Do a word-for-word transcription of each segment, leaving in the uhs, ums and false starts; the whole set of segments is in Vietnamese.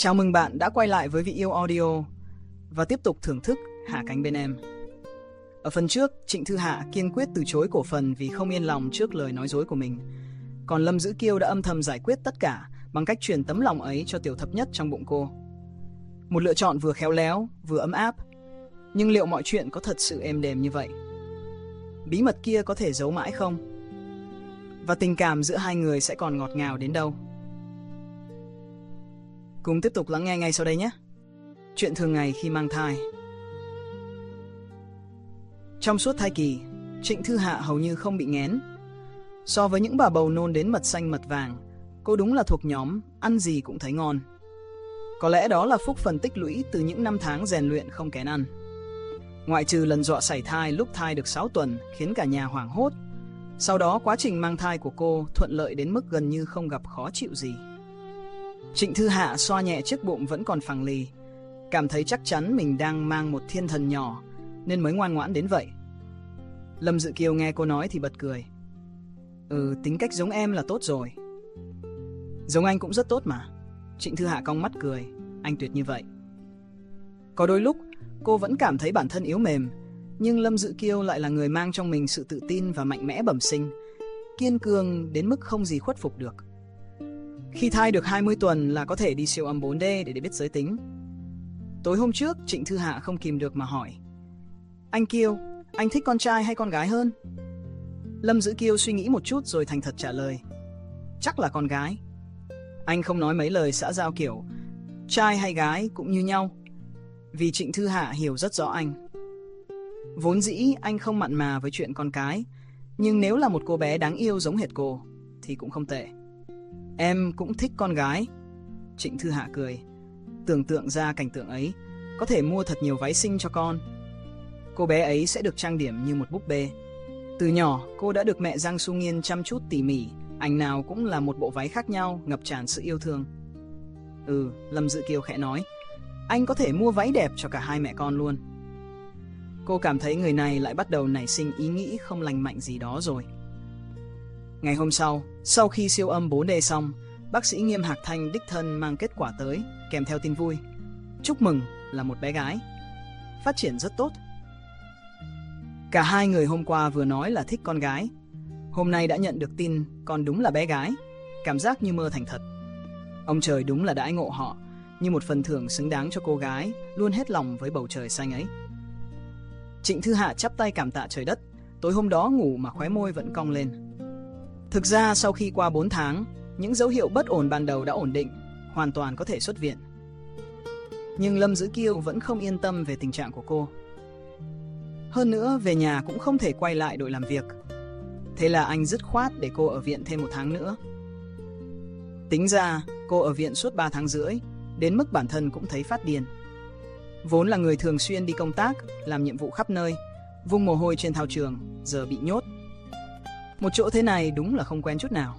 Chào mừng bạn đã quay lại với Vị Yêu Audio và tiếp tục thưởng thức Hạ cánh bên em. Ở phần trước, Trịnh Thư Hạ kiên quyết từ chối cổ phần vì không yên lòng trước lời nói dối của mình. Còn Lâm Dữ Kiêu đã âm thầm giải quyết tất cả bằng cách truyền tấm lòng ấy cho tiểu thập nhất trong bụng cô. Một lựa chọn vừa khéo léo, vừa ấm áp. Nhưng liệu mọi chuyện có thật sự êm đềm như vậy? Bí mật kia có thể giấu mãi không? Và tình cảm giữa hai người sẽ còn ngọt ngào đến đâu? Cùng tiếp tục lắng nghe ngay sau đây nhé. Chuyện thường ngày khi mang thai. Trong suốt thai kỳ, Trịnh Thư Hạ hầu như không bị nghén. So với những bà bầu nôn đến mật xanh mật vàng, cô đúng là thuộc nhóm ăn gì cũng thấy ngon. Có lẽ đó là phúc phần tích lũy từ những năm tháng rèn luyện không kén ăn. Ngoại trừ lần dọa sảy thai lúc thai được sáu tuần khiến cả nhà hoảng hốt, sau đó quá trình mang thai của cô thuận lợi đến mức gần như không gặp khó chịu gì. Trịnh Thư Hạ xoa nhẹ chiếc bụng vẫn còn phẳng lì, cảm thấy chắc chắn mình đang mang một thiên thần nhỏ nên mới ngoan ngoãn đến vậy. Lâm Dữ Kiêu nghe cô nói thì bật cười. Ừ, tính cách giống em là tốt rồi. Giống anh cũng rất tốt mà. Trịnh Thư Hạ cong mắt cười. Anh tuyệt như vậy. Có đôi lúc cô vẫn cảm thấy bản thân yếu mềm, nhưng Lâm Dữ Kiêu lại là người mang trong mình sự tự tin và mạnh mẽ bẩm sinh, kiên cường đến mức không gì khuất phục được. Khi thai được hai mươi tuần là có thể đi siêu âm bốn D để, để biết giới tính. Tối hôm trước, Trịnh Thư Hạ không kìm được mà hỏi: Anh Kiêu, anh thích con trai hay con gái hơn? Lâm Dữ Kiêu suy nghĩ một chút rồi thành thật trả lời: Chắc là con gái. Anh không nói mấy lời xã giao kiểu trai hay gái cũng như nhau, vì Trịnh Thư Hạ hiểu rất rõ anh. Vốn dĩ anh không mặn mà với chuyện con cái, nhưng nếu là một cô bé đáng yêu giống hệt cô thì cũng không tệ. Em cũng thích con gái. Trịnh Thư Hạ cười. Tưởng tượng ra cảnh tượng ấy, có thể mua thật nhiều váy xinh cho con. Cô bé ấy sẽ được trang điểm như một búp bê. Từ nhỏ cô đã được mẹ Giang Su Nghiên chăm chút tỉ mỉ, ảnh nào cũng là một bộ váy khác nhau, ngập tràn sự yêu thương. Ừ, Lâm Dữ Kiêu khẽ nói, anh có thể mua váy đẹp cho cả hai mẹ con luôn. Cô cảm thấy người này lại bắt đầu nảy sinh ý nghĩ không lành mạnh gì đó rồi. Ngày hôm sau, sau khi siêu âm bốn D xong, bác sĩ Nghiêm Hạc Thanh đích thân mang kết quả tới, kèm theo tin vui. Chúc mừng, là một bé gái. Phát triển rất tốt. Cả hai người hôm qua vừa nói là thích con gái, hôm nay đã nhận được tin con đúng là bé gái. Cảm giác như mơ thành thật. Ông trời đúng là đãi ngộ họ, như một phần thưởng xứng đáng cho cô gái luôn hết lòng với bầu trời xanh ấy. Trịnh Thư Hạ chắp tay cảm tạ trời đất. Tối hôm đó ngủ mà khóe môi vẫn cong lên. Thực ra sau khi qua bốn tháng, những dấu hiệu bất ổn ban đầu đã ổn định, hoàn toàn có thể xuất viện. Nhưng Lâm Dữ Kiêu vẫn không yên tâm về tình trạng của cô. Hơn nữa, về nhà cũng không thể quay lại đội làm việc. Thế là anh dứt khoát để cô ở viện thêm một tháng nữa. Tính ra, cô ở viện suốt ba tháng rưỡi, đến mức bản thân cũng thấy phát điên. Vốn là người thường xuyên đi công tác, làm nhiệm vụ khắp nơi, vung mồ hôi trên thao trường, giờ bị nhốt. Một chỗ thế này đúng là không quen chút nào.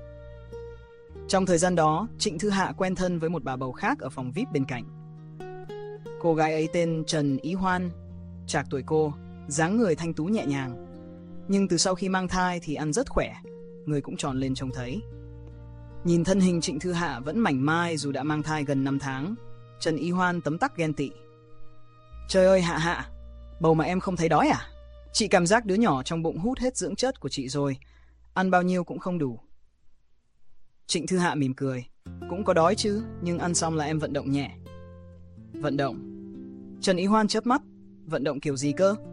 Trong thời gian đó, Trịnh Thư Hạ quen thân với một bà bầu khác ở phòng vi ai pi bên cạnh. Cô gái ấy tên Trần Ý Hoan, trạc tuổi cô, dáng người thanh tú nhẹ nhàng. Nhưng từ sau khi mang thai thì ăn rất khỏe, người cũng tròn lên trông thấy. Nhìn thân hình Trịnh Thư Hạ vẫn mảnh mai dù đã mang thai gần năm tháng, Trần Ý Hoan tấm tắc ghen tị. Trời ơi Hạ Hạ, bầu mà em không thấy đói à? Chị cảm giác đứa nhỏ trong bụng hút hết dưỡng chất của chị rồi, ăn bao nhiêu cũng không đủ. Trịnh Thư Hạ mỉm cười. Cũng có đói chứ, nhưng ăn xong là em vận động nhẹ. Vận động? Trần Ý Hoan chớp mắt. Vận động kiểu gì cơ?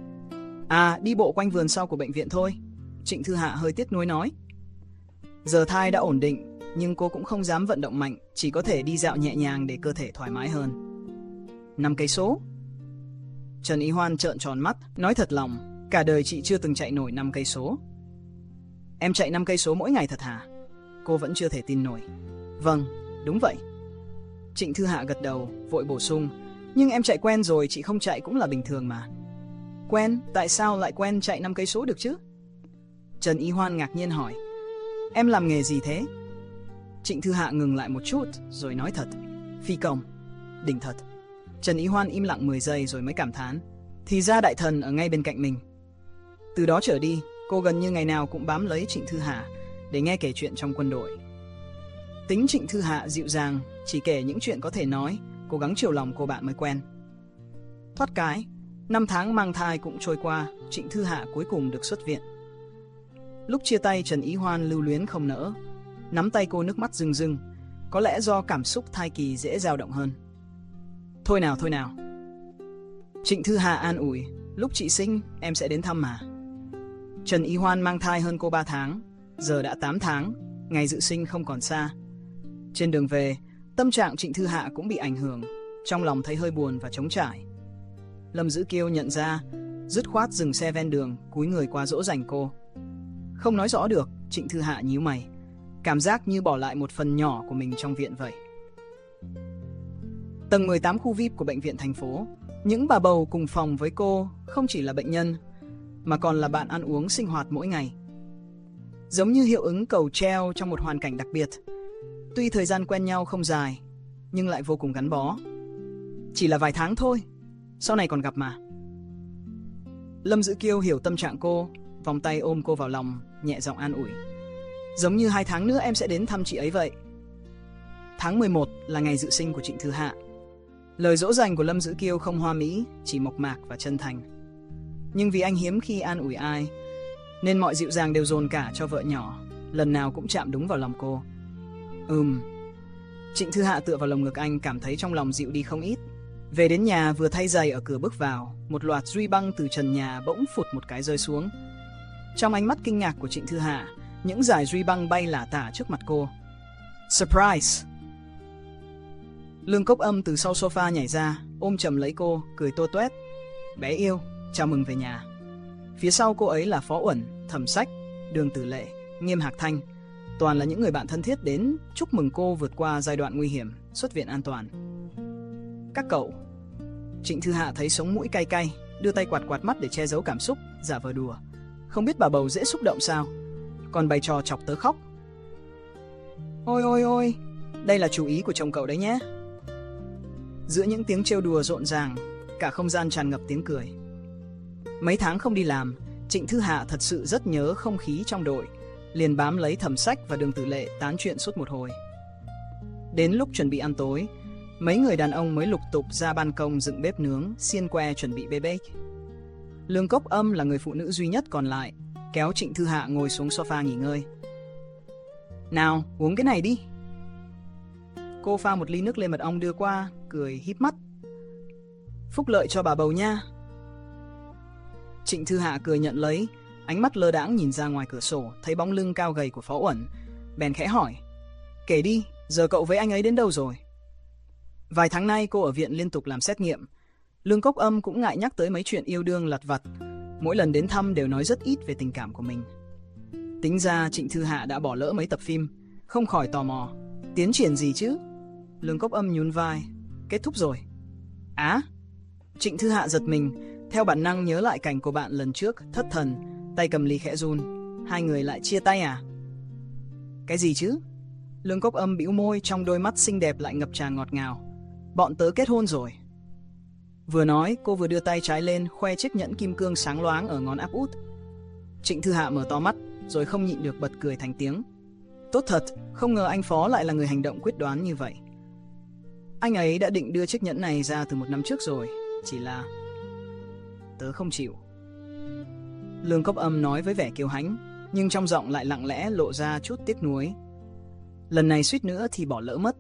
À, đi bộ quanh vườn sau của bệnh viện thôi. Trịnh Thư Hạ hơi tiếc nuối nói. Giờ thai đã ổn định, nhưng cô cũng không dám vận động mạnh, chỉ có thể đi dạo nhẹ nhàng để cơ thể thoải mái hơn. Năm cây số? Trần Ý Hoan trợn tròn mắt, nói thật lòng, cả đời chị chưa từng chạy nổi năm cây số. Em chạy năm cây số mỗi ngày thật hả? Cô vẫn chưa thể tin nổi. Vâng, đúng vậy. Trịnh Thư Hạ gật đầu, vội bổ sung, nhưng em chạy quen rồi, chị không chạy cũng là bình thường mà. Quen? Tại sao lại quen chạy năm cây số được chứ? Trần Ý Hoan ngạc nhiên hỏi. Em làm nghề gì thế? Trịnh Thư Hạ ngừng lại một chút rồi nói thật. Phi công. Đỉnh thật. Trần Ý Hoan im lặng mười giây rồi mới cảm thán. Thì ra đại thần ở ngay bên cạnh mình. Từ đó trở đi, cô gần như ngày nào cũng bám lấy Trịnh Thư Hạ để nghe kể chuyện trong quân đội. Tính Trịnh Thư Hạ dịu dàng, chỉ kể những chuyện có thể nói, cố gắng chiều lòng cô bạn mới quen. Thoát cái, năm tháng mang thai cũng trôi qua, Trịnh Thư Hạ cuối cùng được xuất viện. Lúc chia tay, Trần Ý Hoan lưu luyến không nỡ, nắm tay cô nước mắt rưng rưng, có lẽ do cảm xúc thai kỳ dễ dao động hơn. Thôi nào, thôi nào. Trịnh Thư Hạ an ủi, lúc chị sinh, em sẽ đến thăm mà. Trần Ý Hoan mang thai hơn cô ba tháng, giờ đã tám tháng, ngày dự sinh không còn xa. Trên đường về, tâm trạng Trịnh Thư Hạ cũng bị ảnh hưởng, trong lòng thấy hơi buồn và trống trải. Lâm Dữ Kiêu nhận ra, dứt khoát dừng xe ven đường, cúi người qua dỗ dành cô. Không nói rõ được, Trịnh Thư Hạ nhíu mày, cảm giác như bỏ lại một phần nhỏ của mình trong viện vậy. Tầng mười tám khu vi ai pi của bệnh viện thành phố, những bà bầu cùng phòng với cô không chỉ là bệnh nhân, mà còn là bạn ăn uống sinh hoạt mỗi ngày. Giống như hiệu ứng cầu treo trong một hoàn cảnh đặc biệt. Tuy thời gian quen nhau không dài, nhưng lại vô cùng gắn bó. Chỉ là vài tháng thôi, sau này còn gặp mà. Lâm Dữ Kiêu hiểu tâm trạng cô, vòng tay ôm cô vào lòng, nhẹ giọng an ủi. Giống như hai tháng nữa em sẽ đến thăm chị ấy vậy. Tháng mười một là ngày dự sinh của Trịnh Thư Hạ. Lời dỗ dành của Lâm Dữ Kiêu không hoa mỹ, chỉ mộc mạc và chân thành. Nhưng vì anh hiếm khi an ủi ai, nên mọi dịu dàng đều dồn cả cho vợ nhỏ, lần nào cũng chạm đúng vào lòng cô. Ừm. Trịnh Thư Hạ tựa vào lồng ngực anh, cảm thấy trong lòng dịu đi không ít. Về đến nhà, vừa thay giày ở cửa bước vào, một loạt duy băng từ trần nhà bỗng phụt một cái rơi xuống. Trong ánh mắt kinh ngạc của Trịnh Thư Hạ, những dải duy băng bay lả tả trước mặt cô. Surprise! Lương Cốc Âm từ sau sofa nhảy ra, ôm chầm lấy cô, cười tô toét. Bé yêu, chào mừng về nhà. Phía sau cô ấy là Phó Uẩn, Thẩm Sách, Đường Tử Lệ, Nghiêm Hạc Thanh. Toàn là những người bạn thân thiết đến chúc mừng cô vượt qua giai đoạn nguy hiểm, xuất viện an toàn. Các cậu. Trịnh Thư Hạ thấy sống mũi cay cay, đưa tay quạt quạt mắt để che giấu cảm xúc, giả vờ đùa. Không biết bà bầu dễ xúc động sao, còn bày trò chọc tớ khóc. Ôi ôi ôi, đây là chú ý của chồng cậu đấy nhé. Giữa những tiếng trêu đùa rộn ràng, cả không gian tràn ngập tiếng cười. Mấy tháng không đi làm, Trịnh Thư Hạ thật sự rất nhớ không khí trong đội, liền bám lấy Thẩm Sách và Đường Tử Lệ tán chuyện suốt một hồi. Đến lúc chuẩn bị ăn tối, mấy người đàn ông mới lục tục ra ban công dựng bếp nướng, xiên que chuẩn bị bê bết. Lương Cốc Âm là người phụ nữ duy nhất còn lại, kéo Trịnh Thư Hạ ngồi xuống sofa nghỉ ngơi. Nào, uống cái này đi. Cô pha một ly nước lê mật ong đưa qua, cười híp mắt. Phúc lợi cho bà bầu nha. Trịnh Thư Hạ cười nhận lấy, ánh mắt lơ đãng nhìn ra ngoài cửa sổ, thấy bóng lưng cao gầy của Phó Uẩn, bèn khẽ hỏi. Kể đi, giờ cậu với anh ấy đến đâu rồi? Vài tháng nay cô ở viện liên tục làm xét nghiệm. Lương Cốc Âm cũng ngại nhắc tới mấy chuyện yêu đương lặt vặt, mỗi lần đến thăm đều nói rất ít về tình cảm của mình. Tính ra Trịnh Thư Hạ đã bỏ lỡ mấy tập phim, không khỏi tò mò. Tiến triển gì chứ? Lương Cốc Âm nhún vai. Kết thúc rồi. Á? Trịnh Thư Hạ giật mình, theo bản năng nhớ lại cảnh của bạn lần trước, thất thần, tay cầm ly khẽ run. Hai người lại chia tay à? Cái gì chứ? Lương Cốc Âm bĩu môi, trong đôi mắt xinh đẹp lại ngập tràn ngọt ngào. Bọn tớ kết hôn rồi. Vừa nói, cô vừa đưa tay trái lên, khoe chiếc nhẫn kim cương sáng loáng ở ngón áp út. Trịnh Thư Hạ mở to mắt, rồi không nhịn được bật cười thành tiếng. Tốt thật, không ngờ anh Phó lại là người hành động quyết đoán như vậy. Anh ấy đã định đưa chiếc nhẫn này ra từ một năm trước rồi, chỉ là... tớ không chịu. Lương Cốc Âm nói với vẻ kiêu hãnh, nhưng trong giọng lại lặng lẽ lộ ra chút tiếc nuối. Lần này suýt nữa thì bỏ lỡ mất.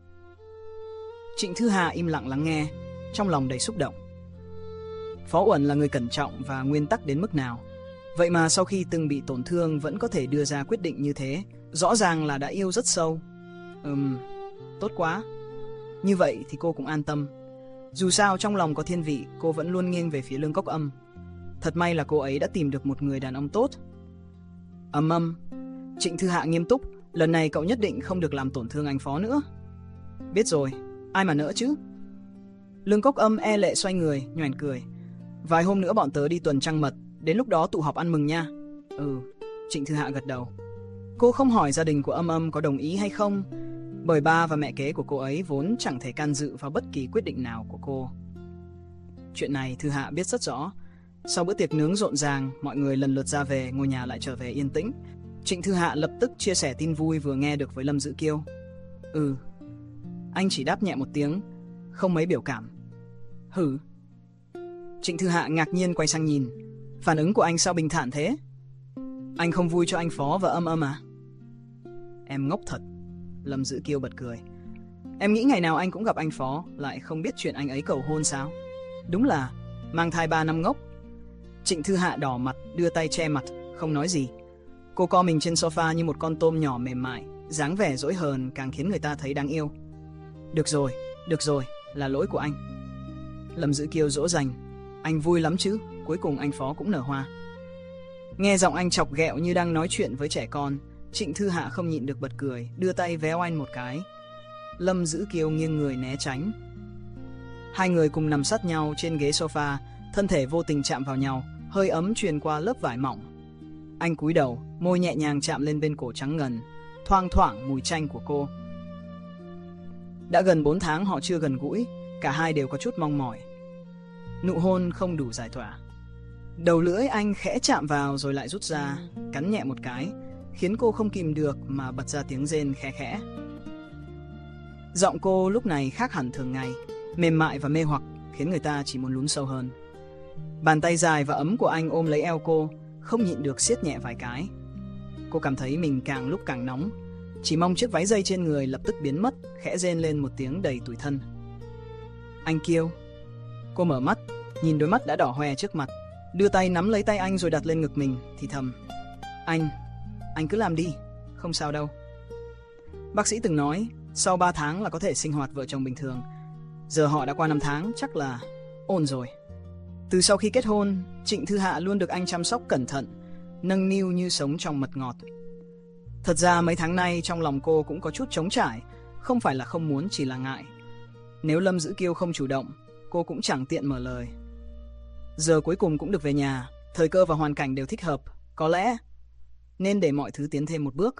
Trịnh Thư Hạ im lặng lắng nghe, trong lòng đầy xúc động. Phó Uẩn là người cẩn trọng và nguyên tắc đến mức nào, vậy mà sau khi từng bị tổn thương vẫn có thể đưa ra quyết định như thế, rõ ràng là đã yêu rất sâu. Ừm, tốt quá. Như vậy thì cô cũng an tâm. Dù sao trong lòng có thiên vị, cô vẫn luôn nghiêng về phía Lương Cốc Âm. Thật may là cô ấy đã tìm được một người đàn ông tốt. Ầm ầm. Trịnh Thư Hạ nghiêm túc, lần này cậu nhất định không được làm tổn thương anh Phó nữa. Biết rồi, ai mà nỡ chứ. Lương Cốc Âm e lệ xoay người, nhoẻn cười. Vài hôm nữa bọn tớ đi tuần trăng mật, đến lúc đó tụ họp ăn mừng nha. Ừ, Trịnh Thư Hạ gật đầu. Cô không hỏi gia đình của Âm Âm có đồng ý hay không, bởi ba và mẹ kế của cô ấy vốn chẳng thể can dự vào bất kỳ quyết định nào của cô. Chuyện này Thư Hạ biết rất rõ. Sau bữa tiệc nướng rộn ràng, mọi người lần lượt ra về, ngôi nhà lại trở về yên tĩnh. Trịnh Thư Hạ lập tức chia sẻ tin vui vừa nghe được với Lâm Dữ Kiêu. Ừ. Anh chỉ đáp nhẹ một tiếng, không mấy biểu cảm. Hử? Trịnh Thư Hạ ngạc nhiên quay sang nhìn. Phản ứng của anh sao bình thản thế? Anh không vui cho anh Phó và Âm Âm à? Em ngốc thật. Lâm Dữ Kiêu bật cười. Em nghĩ ngày nào anh cũng gặp anh Phó, lại không biết chuyện anh ấy cầu hôn sao? Đúng là mang thai ba năm ngốc. Trịnh Thư Hạ đỏ mặt, đưa tay che mặt, không nói gì. Cô co mình trên sofa như một con tôm nhỏ mềm mại, dáng vẻ dỗi hờn càng khiến người ta thấy đáng yêu. Được rồi, được rồi, là lỗi của anh. Lâm Dữ Kiêu dỗ dành. Anh vui lắm chứ, cuối cùng anh Phó cũng nở hoa. Nghe giọng anh chọc ghẹo như đang nói chuyện với trẻ con, Trịnh Thư Hạ không nhịn được bật cười, đưa tay véo anh một cái. Lâm Dữ Kiêu nghiêng người né tránh. Hai người cùng nằm sát nhau trên ghế sofa, thân thể vô tình chạm vào nhau, hơi ấm truyền qua lớp vải mỏng. Anh cúi đầu, môi nhẹ nhàng chạm lên bên cổ trắng ngần, thoang thoảng mùi chanh của cô. Đã gần bốn tháng họ chưa gần gũi, cả hai đều có chút mong mỏi. Nụ hôn không đủ giải tỏa. Đầu lưỡi anh khẽ chạm vào rồi lại rút ra, cắn nhẹ một cái, khiến cô không kìm được mà bật ra tiếng rên khẽ khẽ. Giọng cô lúc này khác hẳn thường ngày, mềm mại và mê hoặc, khiến người ta chỉ muốn lún sâu hơn. Bàn tay dài và ấm của anh ôm lấy eo cô, không nhịn được siết nhẹ vài cái. Cô cảm thấy mình càng lúc càng nóng, chỉ mong chiếc váy dây trên người lập tức biến mất, khẽ rên lên một tiếng đầy tủi thân. Anh Kiêu. Cô mở mắt, nhìn đôi mắt đã đỏ hoe trước mặt, đưa tay nắm lấy tay anh rồi đặt lên ngực mình, thì thầm. Anh, anh cứ làm đi, không sao đâu. Bác sĩ từng nói, sau ba tháng là có thể sinh hoạt vợ chồng bình thường. Giờ họ đã qua năm tháng, chắc là ổn rồi. Từ sau khi kết hôn, Trịnh Thư Hạ luôn được anh chăm sóc cẩn thận, nâng niu như sống trong mật ngọt. Thật ra mấy tháng nay trong lòng cô cũng có chút trống trải, không phải là không muốn, chỉ là ngại. Nếu Lâm Dữ Kiêu không chủ động, cô cũng chẳng tiện mở lời. Giờ cuối cùng cũng được về nhà, thời cơ và hoàn cảnh đều thích hợp, có lẽ nên để mọi thứ tiến thêm một bước.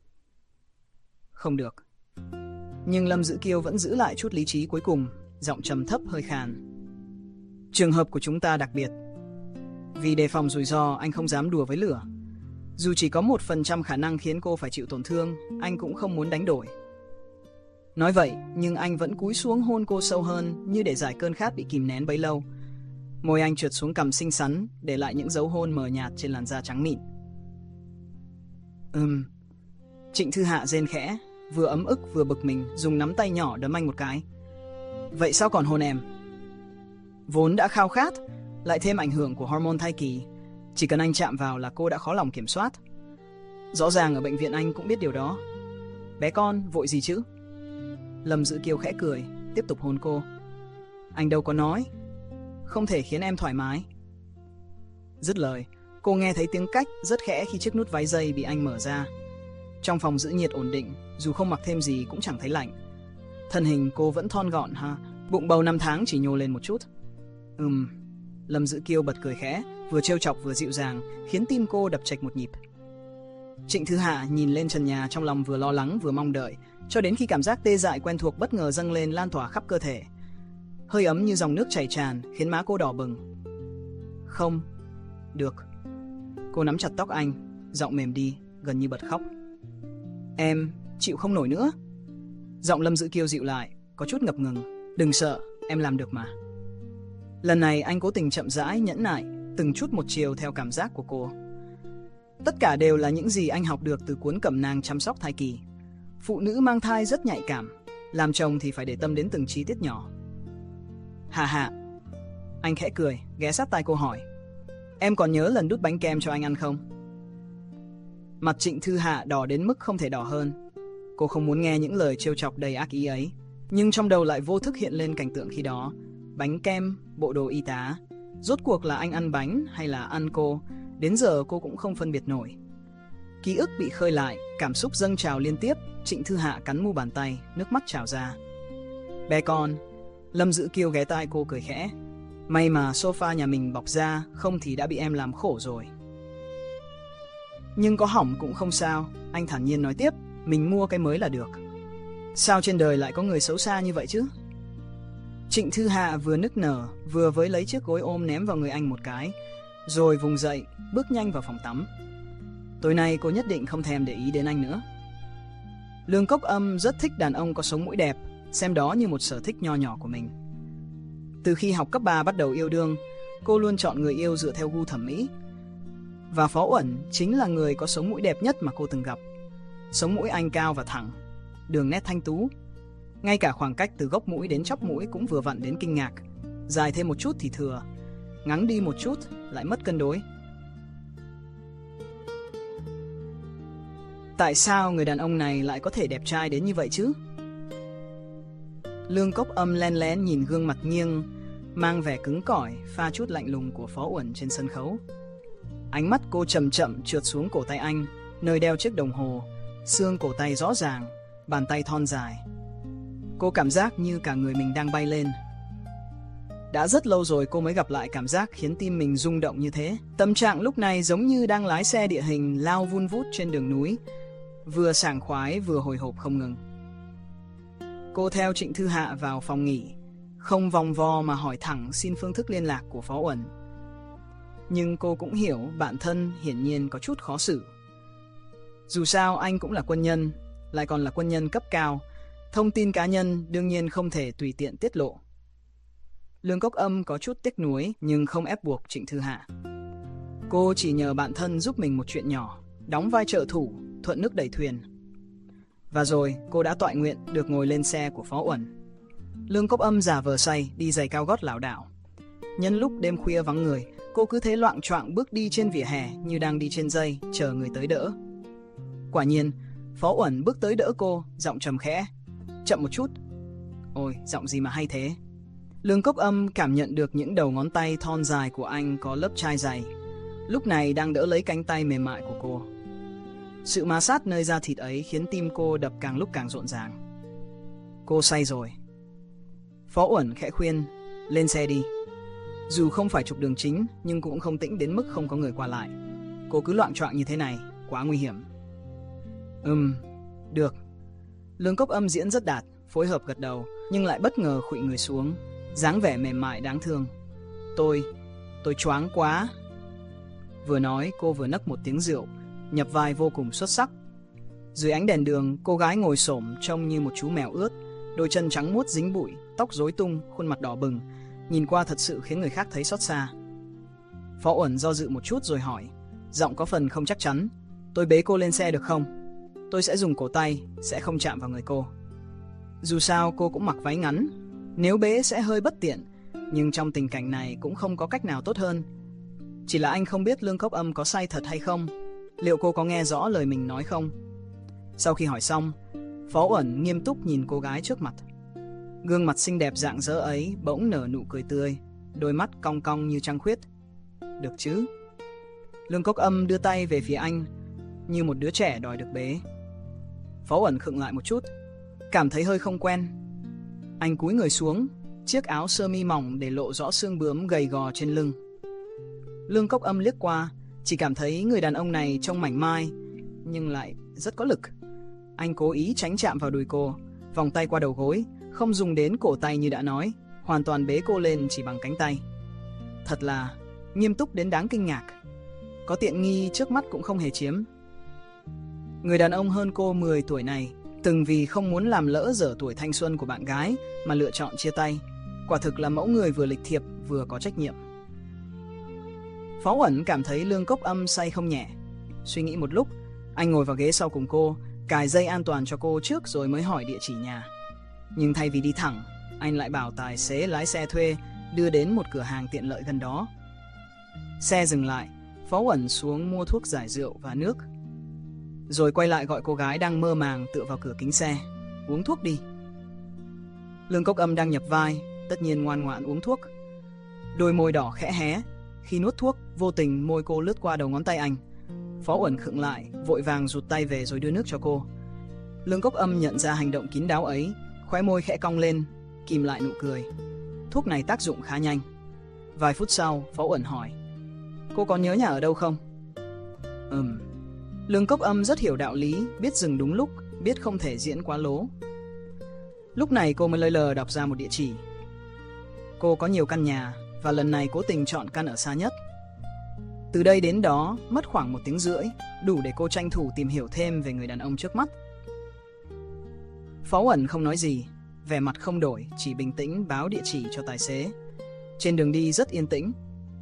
Không được. Nhưng Lâm Dữ Kiêu vẫn giữ lại chút lý trí cuối cùng, giọng trầm thấp hơi khàn. Trường hợp của chúng ta đặc biệt. Vì đề phòng rủi ro, anh không dám đùa với lửa. Dù chỉ có một phần trăm khả năng khiến cô phải chịu tổn thương, anh cũng không muốn đánh đổi. Nói vậy, nhưng anh vẫn cúi xuống hôn cô sâu hơn, như để giải cơn khát bị kìm nén bấy lâu. Môi anh trượt xuống cằm xinh xắn, để lại những dấu hôn mờ nhạt trên làn da trắng mịn. Ừm. Trịnh Thư Hạ rên khẽ, vừa ấm ức vừa bực mình, dùng nắm tay nhỏ đấm anh một cái. Vậy sao còn hôn em? Vốn đã khao khát, lại thêm ảnh hưởng của hormone thai kỳ, chỉ cần anh chạm vào là cô đã khó lòng kiểm soát. Rõ ràng ở bệnh viện anh cũng biết điều đó. Bé con, vội gì chứ? Lâm Dữ Kiêu khẽ cười, tiếp tục hôn cô. Anh đâu có nói, không thể khiến em thoải mái. Dứt lời, cô nghe thấy tiếng cách rất khẽ khi chiếc nút váy dây bị anh mở ra. Trong phòng giữ nhiệt ổn định, dù không mặc thêm gì cũng chẳng thấy lạnh. Thân hình cô vẫn thon gọn ha, bụng bầu năm tháng chỉ nhô lên một chút. Ừm, Lâm Dữ Kiêu bật cười khẽ, vừa trêu chọc vừa dịu dàng, khiến tim cô đập chệch một nhịp. Trịnh Thư Hạ nhìn lên trần nhà, trong lòng vừa lo lắng vừa mong đợi, cho đến khi cảm giác tê dại quen thuộc bất ngờ dâng lên, lan tỏa khắp cơ thể. Hơi ấm như dòng nước chảy tràn, khiến má cô đỏ bừng. Không, được. Cô nắm chặt tóc anh, giọng mềm đi, gần như bật khóc. Em chịu không nổi nữa. Giọng Lâm Dữ Kiêu dịu lại, có chút ngập ngừng. Đừng sợ, em làm được mà. Lần này anh cố tình chậm rãi, nhẫn nại, từng chút một chiều theo cảm giác của cô. Tất cả đều là những gì anh học được từ cuốn cẩm nang chăm sóc thai kỳ. Phụ nữ mang thai rất nhạy cảm, làm chồng thì phải để tâm đến từng chi tiết nhỏ. Hà hà. Anh khẽ cười, ghé sát tai cô hỏi. Em còn nhớ lần đút bánh kem cho anh ăn không? Mặt Trịnh Thư Hạ đỏ đến mức không thể đỏ hơn. Cô không muốn nghe những lời trêu chọc đầy ác ý ấy, nhưng trong đầu lại vô thức hiện lên cảnh tượng khi đó. Bánh kem, bộ đồ y tá. Rốt cuộc là anh ăn bánh hay là ăn cô? Đến giờ cô cũng không phân biệt nổi. Ký ức bị khơi lại, cảm xúc dâng trào liên tiếp. Trịnh Thư Hạ cắn mu bàn tay, nước mắt trào ra. Bé con. Lâm Dữ Kiêu ghé tai cô cười khẽ. May mà sofa nhà mình bọc da, không thì đã bị em làm khổ rồi. Nhưng có hỏng cũng không sao, anh thản nhiên nói tiếp. Mình mua cái mới là được. Sao trên đời lại có người xấu xa như vậy chứ? Trịnh Thư Hạ vừa nức nở, vừa với lấy chiếc gối ôm ném vào người anh một cái, rồi vùng dậy, bước nhanh vào phòng tắm. Tối nay cô nhất định không thèm để ý đến anh nữa. Lương Cốc Âm rất thích đàn ông có sống mũi đẹp, xem đó như một sở thích nho nhỏ của mình. Từ khi học cấp ba bắt đầu yêu đương, cô luôn chọn người yêu dựa theo gu thẩm mỹ. Và Phó Uẩn chính là người có sống mũi đẹp nhất mà cô từng gặp. Sống mũi anh cao và thẳng, đường nét thanh tú. Ngay cả khoảng cách từ gốc mũi đến chóp mũi cũng vừa vặn đến kinh ngạc. Dài thêm một chút thì thừa, ngắn đi một chút lại mất cân đối. Tại sao người đàn ông này lại có thể đẹp trai đến như vậy chứ? Lương Cốc Âm len lén nhìn gương mặt nghiêng, mang vẻ cứng cỏi, pha chút lạnh lùng của Phó Uẩn trên sân khấu. Ánh mắt cô chậm chậm trượt xuống cổ tay anh, nơi đeo chiếc đồng hồ, xương cổ tay rõ ràng, bàn tay thon dài. Cô cảm giác như cả người mình đang bay lên. Đã rất lâu rồi cô mới gặp lại cảm giác khiến tim mình rung động như thế. Tâm trạng lúc này giống như đang lái xe địa hình lao vun vút trên đường núi, vừa sảng khoái vừa hồi hộp không ngừng. Cô theo Trịnh Thư Hạ vào phòng nghỉ, không vòng vo mà hỏi thẳng xin phương thức liên lạc của Phó Uẩn. Nhưng cô cũng hiểu bạn thân hiển nhiên có chút khó xử. Dù sao anh cũng là quân nhân, lại còn là quân nhân cấp cao, thông tin cá nhân đương nhiên không thể tùy tiện tiết lộ. Lương Cốc Âm có chút tiếc nuối nhưng không ép buộc Trịnh Thư Hạ. Cô chỉ nhờ bạn thân giúp mình một chuyện nhỏ, đóng vai trợ thủ, thuận nước đẩy thuyền. Và rồi cô đã toại nguyện được ngồi lên xe của Phó Uẩn. Lương Cốc Âm giả vờ say, đi giày cao gót lảo đảo. Nhân lúc đêm khuya vắng người, cô cứ thế loạng choạng bước đi trên vỉa hè như đang đi trên dây, chờ người tới đỡ. Quả nhiên, Phó Uẩn bước tới đỡ cô, giọng trầm khẽ. Chậm một chút. Ôi, giọng gì mà hay thế. Lương Cốc Âm cảm nhận được những đầu ngón tay thon dài của anh có lớp chai dày, lúc này đang đỡ lấy cánh tay mềm mại của cô. Sự ma sát nơi da thịt ấy khiến tim cô đập càng lúc càng rộn ràng. Cô say rồi. Phó Uẩn khẽ khuyên, lên xe đi. Dù không phải trục đường chính, nhưng cũng không tĩnh đến mức không có người qua lại. Cô cứ loạng choạng như thế này, quá nguy hiểm. Ừm, được. Lương Cốc Âm diễn rất đạt, phối hợp gật đầu, nhưng lại bất ngờ khuỵu người xuống, dáng vẻ mềm mại đáng thương. Tôi, tôi choáng quá. Vừa nói cô vừa nấc một tiếng rượu, nhập vai vô cùng xuất sắc. Dưới ánh đèn đường, cô gái ngồi xổm trông như một chú mèo ướt, đôi chân trắng muốt dính bụi, tóc rối tung, khuôn mặt đỏ bừng, nhìn qua thật sự khiến người khác thấy xót xa. Phó Uẩn do dự một chút rồi hỏi, giọng có phần không chắc chắn, tôi bế cô lên xe được không? Tôi sẽ dùng cổ tay, sẽ không chạm vào người cô. Dù sao cô cũng mặc váy ngắn, nếu bế sẽ hơi bất tiện, nhưng trong tình cảnh này cũng không có cách nào tốt hơn. Chỉ là anh không biết Lương Cốc Âm có say thật hay không, liệu cô có nghe rõ lời mình nói không? Sau khi hỏi xong, Phó Uẩn nghiêm túc nhìn cô gái trước mặt. Gương mặt xinh đẹp rạng rỡ ấy bỗng nở nụ cười tươi, đôi mắt cong cong như trăng khuyết. Được chứ? Lương Cốc Âm đưa tay về phía anh, như một đứa trẻ đòi được bế. Phó Uẩn khựng lại một chút, cảm thấy hơi không quen. Anh cúi người xuống, chiếc áo sơ mi mỏng để lộ rõ xương bướm gầy gò trên lưng. Lương Cốc Âm liếc qua, chỉ cảm thấy người đàn ông này trông mảnh mai, nhưng lại rất có lực. Anh cố ý tránh chạm vào đùi cô, vòng tay qua đầu gối, không dùng đến cổ tay như đã nói, hoàn toàn bế cô lên chỉ bằng cánh tay. Thật là nghiêm túc đến đáng kinh ngạc. Có tiện nghi trước mắt cũng không hề chiếm. Người đàn ông hơn cô mười tuổi này, từng vì không muốn làm lỡ dở tuổi thanh xuân của bạn gái mà lựa chọn chia tay. Quả thực là mẫu người vừa lịch thiệp vừa có trách nhiệm. Phó Uẩn cảm thấy Lương Cốc Âm say không nhẹ. Suy nghĩ một lúc, anh ngồi vào ghế sau cùng cô, cài dây an toàn cho cô trước rồi mới hỏi địa chỉ nhà. Nhưng thay vì đi thẳng, anh lại bảo tài xế lái xe thuê đưa đến một cửa hàng tiện lợi gần đó. Xe dừng lại, Phó Uẩn xuống mua thuốc giải rượu và nước, rồi quay lại gọi cô gái đang mơ màng tựa vào cửa kính xe. Uống thuốc đi. Lương Cốc Âm đang nhập vai, tất nhiên ngoan ngoãn uống thuốc. Đôi môi đỏ khẽ hé, khi nuốt thuốc, vô tình môi cô lướt qua đầu ngón tay anh. Phó Uẩn khựng lại, vội vàng rụt tay về rồi đưa nước cho cô. Lương Cốc Âm nhận ra hành động kín đáo ấy, khóe môi khẽ cong lên, kìm lại nụ cười. Thuốc này tác dụng khá nhanh. Vài phút sau, Phó Uẩn hỏi, cô có nhớ nhà ở đâu không? Ừm. Lương Cốc Âm rất hiểu đạo lý, biết dừng đúng lúc, biết không thể diễn quá lố. Lúc này cô mới lơi lờ đọc ra một địa chỉ. Cô có nhiều căn nhà, và lần này cố tình chọn căn ở xa nhất. Từ đây đến đó, mất khoảng một tiếng rưỡi, đủ để cô tranh thủ tìm hiểu thêm về người đàn ông trước mắt. Phó Uẩn không nói gì, vẻ mặt không đổi, chỉ bình tĩnh báo địa chỉ cho tài xế. Trên đường đi rất yên tĩnh.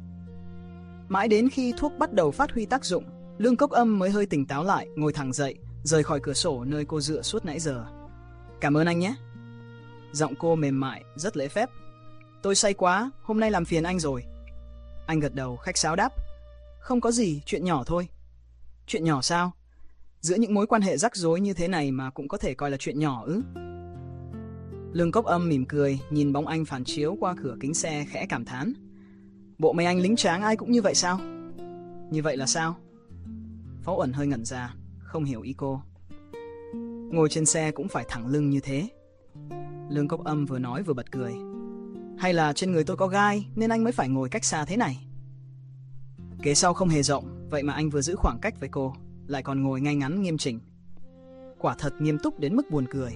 Mãi đến khi thuốc bắt đầu phát huy tác dụng, Lương Cốc Âm mới hơi tỉnh táo lại, ngồi thẳng dậy, rời khỏi cửa sổ nơi cô dựa suốt nãy giờ. Cảm ơn anh nhé. Giọng cô mềm mại, rất lễ phép. Tôi say quá, hôm nay làm phiền anh rồi. Anh gật đầu, khách sáo đáp. Không có gì, chuyện nhỏ thôi. Chuyện nhỏ sao? Giữa những mối quan hệ rắc rối như thế này mà cũng có thể coi là chuyện nhỏ ư? Lương Cốc Âm mỉm cười, nhìn bóng anh phản chiếu qua cửa kính xe khẽ cảm thán. Bộ mấy anh lính tráng ai cũng như vậy sao? Như vậy là sao? Phó Uẩn hơi ngẩn ra, không hiểu ý cô. Ngồi trên xe cũng phải thẳng lưng như thế. Lương Cốc Âm vừa nói vừa bật cười. Hay là trên người tôi có gai nên anh mới phải ngồi cách xa thế này? Ghế sau không hề rộng, vậy mà anh vừa giữ khoảng cách với cô, lại còn ngồi ngay ngắn nghiêm chỉnh. Quả thật nghiêm túc đến mức buồn cười.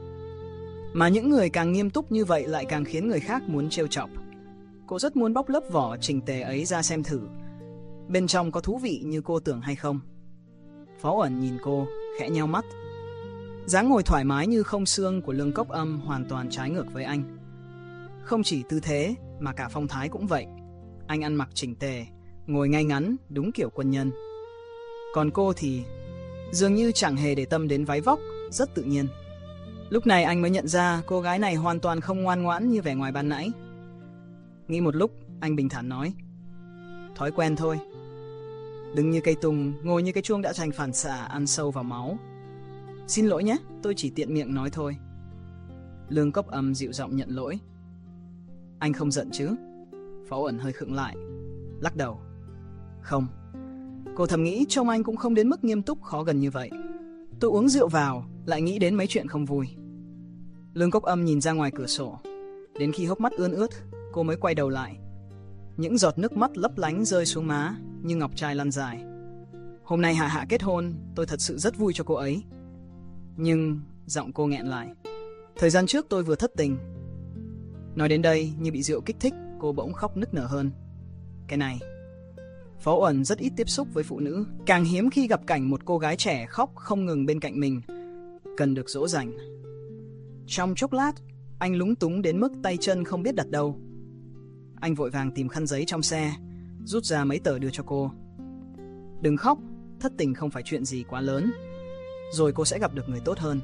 Mà những người càng nghiêm túc như vậy lại càng khiến người khác muốn trêu chọc. Cô rất muốn bóc lớp vỏ chỉnh tề ấy ra xem thử bên trong có thú vị như cô tưởng hay không. Phó Uẩn nhìn cô, khẽ nheo mắt. Dáng ngồi thoải mái như không xương của Lương Cốc Âm hoàn toàn trái ngược với anh. Không chỉ tư thế mà cả phong thái cũng vậy. Anh ăn mặc chỉnh tề, ngồi ngay ngắn, đúng kiểu quân nhân. Còn cô thì dường như chẳng hề để tâm đến váy vóc, rất tự nhiên. Lúc này anh mới nhận ra cô gái này hoàn toàn không ngoan ngoãn như vẻ ngoài ban nãy. Nghĩ một lúc, anh bình thản nói. Thói quen thôi. Đừng như cây tùng, ngồi như cái chuông đã thành phản xạ ăn sâu vào máu. Xin lỗi nhé, tôi chỉ tiện miệng nói thôi. Lương Cốc Âm dịu giọng nhận lỗi. Anh không giận chứ? Phó Uẩn hơi khựng lại, lắc đầu. Không. Cô thầm nghĩ trông anh cũng không đến mức nghiêm túc khó gần như vậy. Tôi uống rượu vào, lại nghĩ đến mấy chuyện không vui. Lương Cốc Âm nhìn ra ngoài cửa sổ. Đến khi hốc mắt ươn ướt, cô mới quay đầu lại. Những giọt nước mắt lấp lánh rơi xuống má như ngọc trai lăn dài. Hôm nay Hạ Hạ kết hôn, tôi thật sự rất vui cho cô ấy. Nhưng giọng cô nghẹn lại. Thời gian trước tôi vừa thất tình. Nói đến đây như bị rượu kích thích, cô bỗng khóc nức nở hơn. Cái này, Phó Uẩn rất ít tiếp xúc với phụ nữ, càng hiếm khi gặp cảnh một cô gái trẻ khóc không ngừng bên cạnh mình, cần được dỗ dành. Trong chốc lát, anh lúng túng đến mức tay chân không biết đặt đâu. Anh vội vàng tìm khăn giấy trong xe, rút ra mấy tờ đưa cho cô. Đừng khóc, thất tình không phải chuyện gì quá lớn, rồi cô sẽ gặp được người tốt hơn.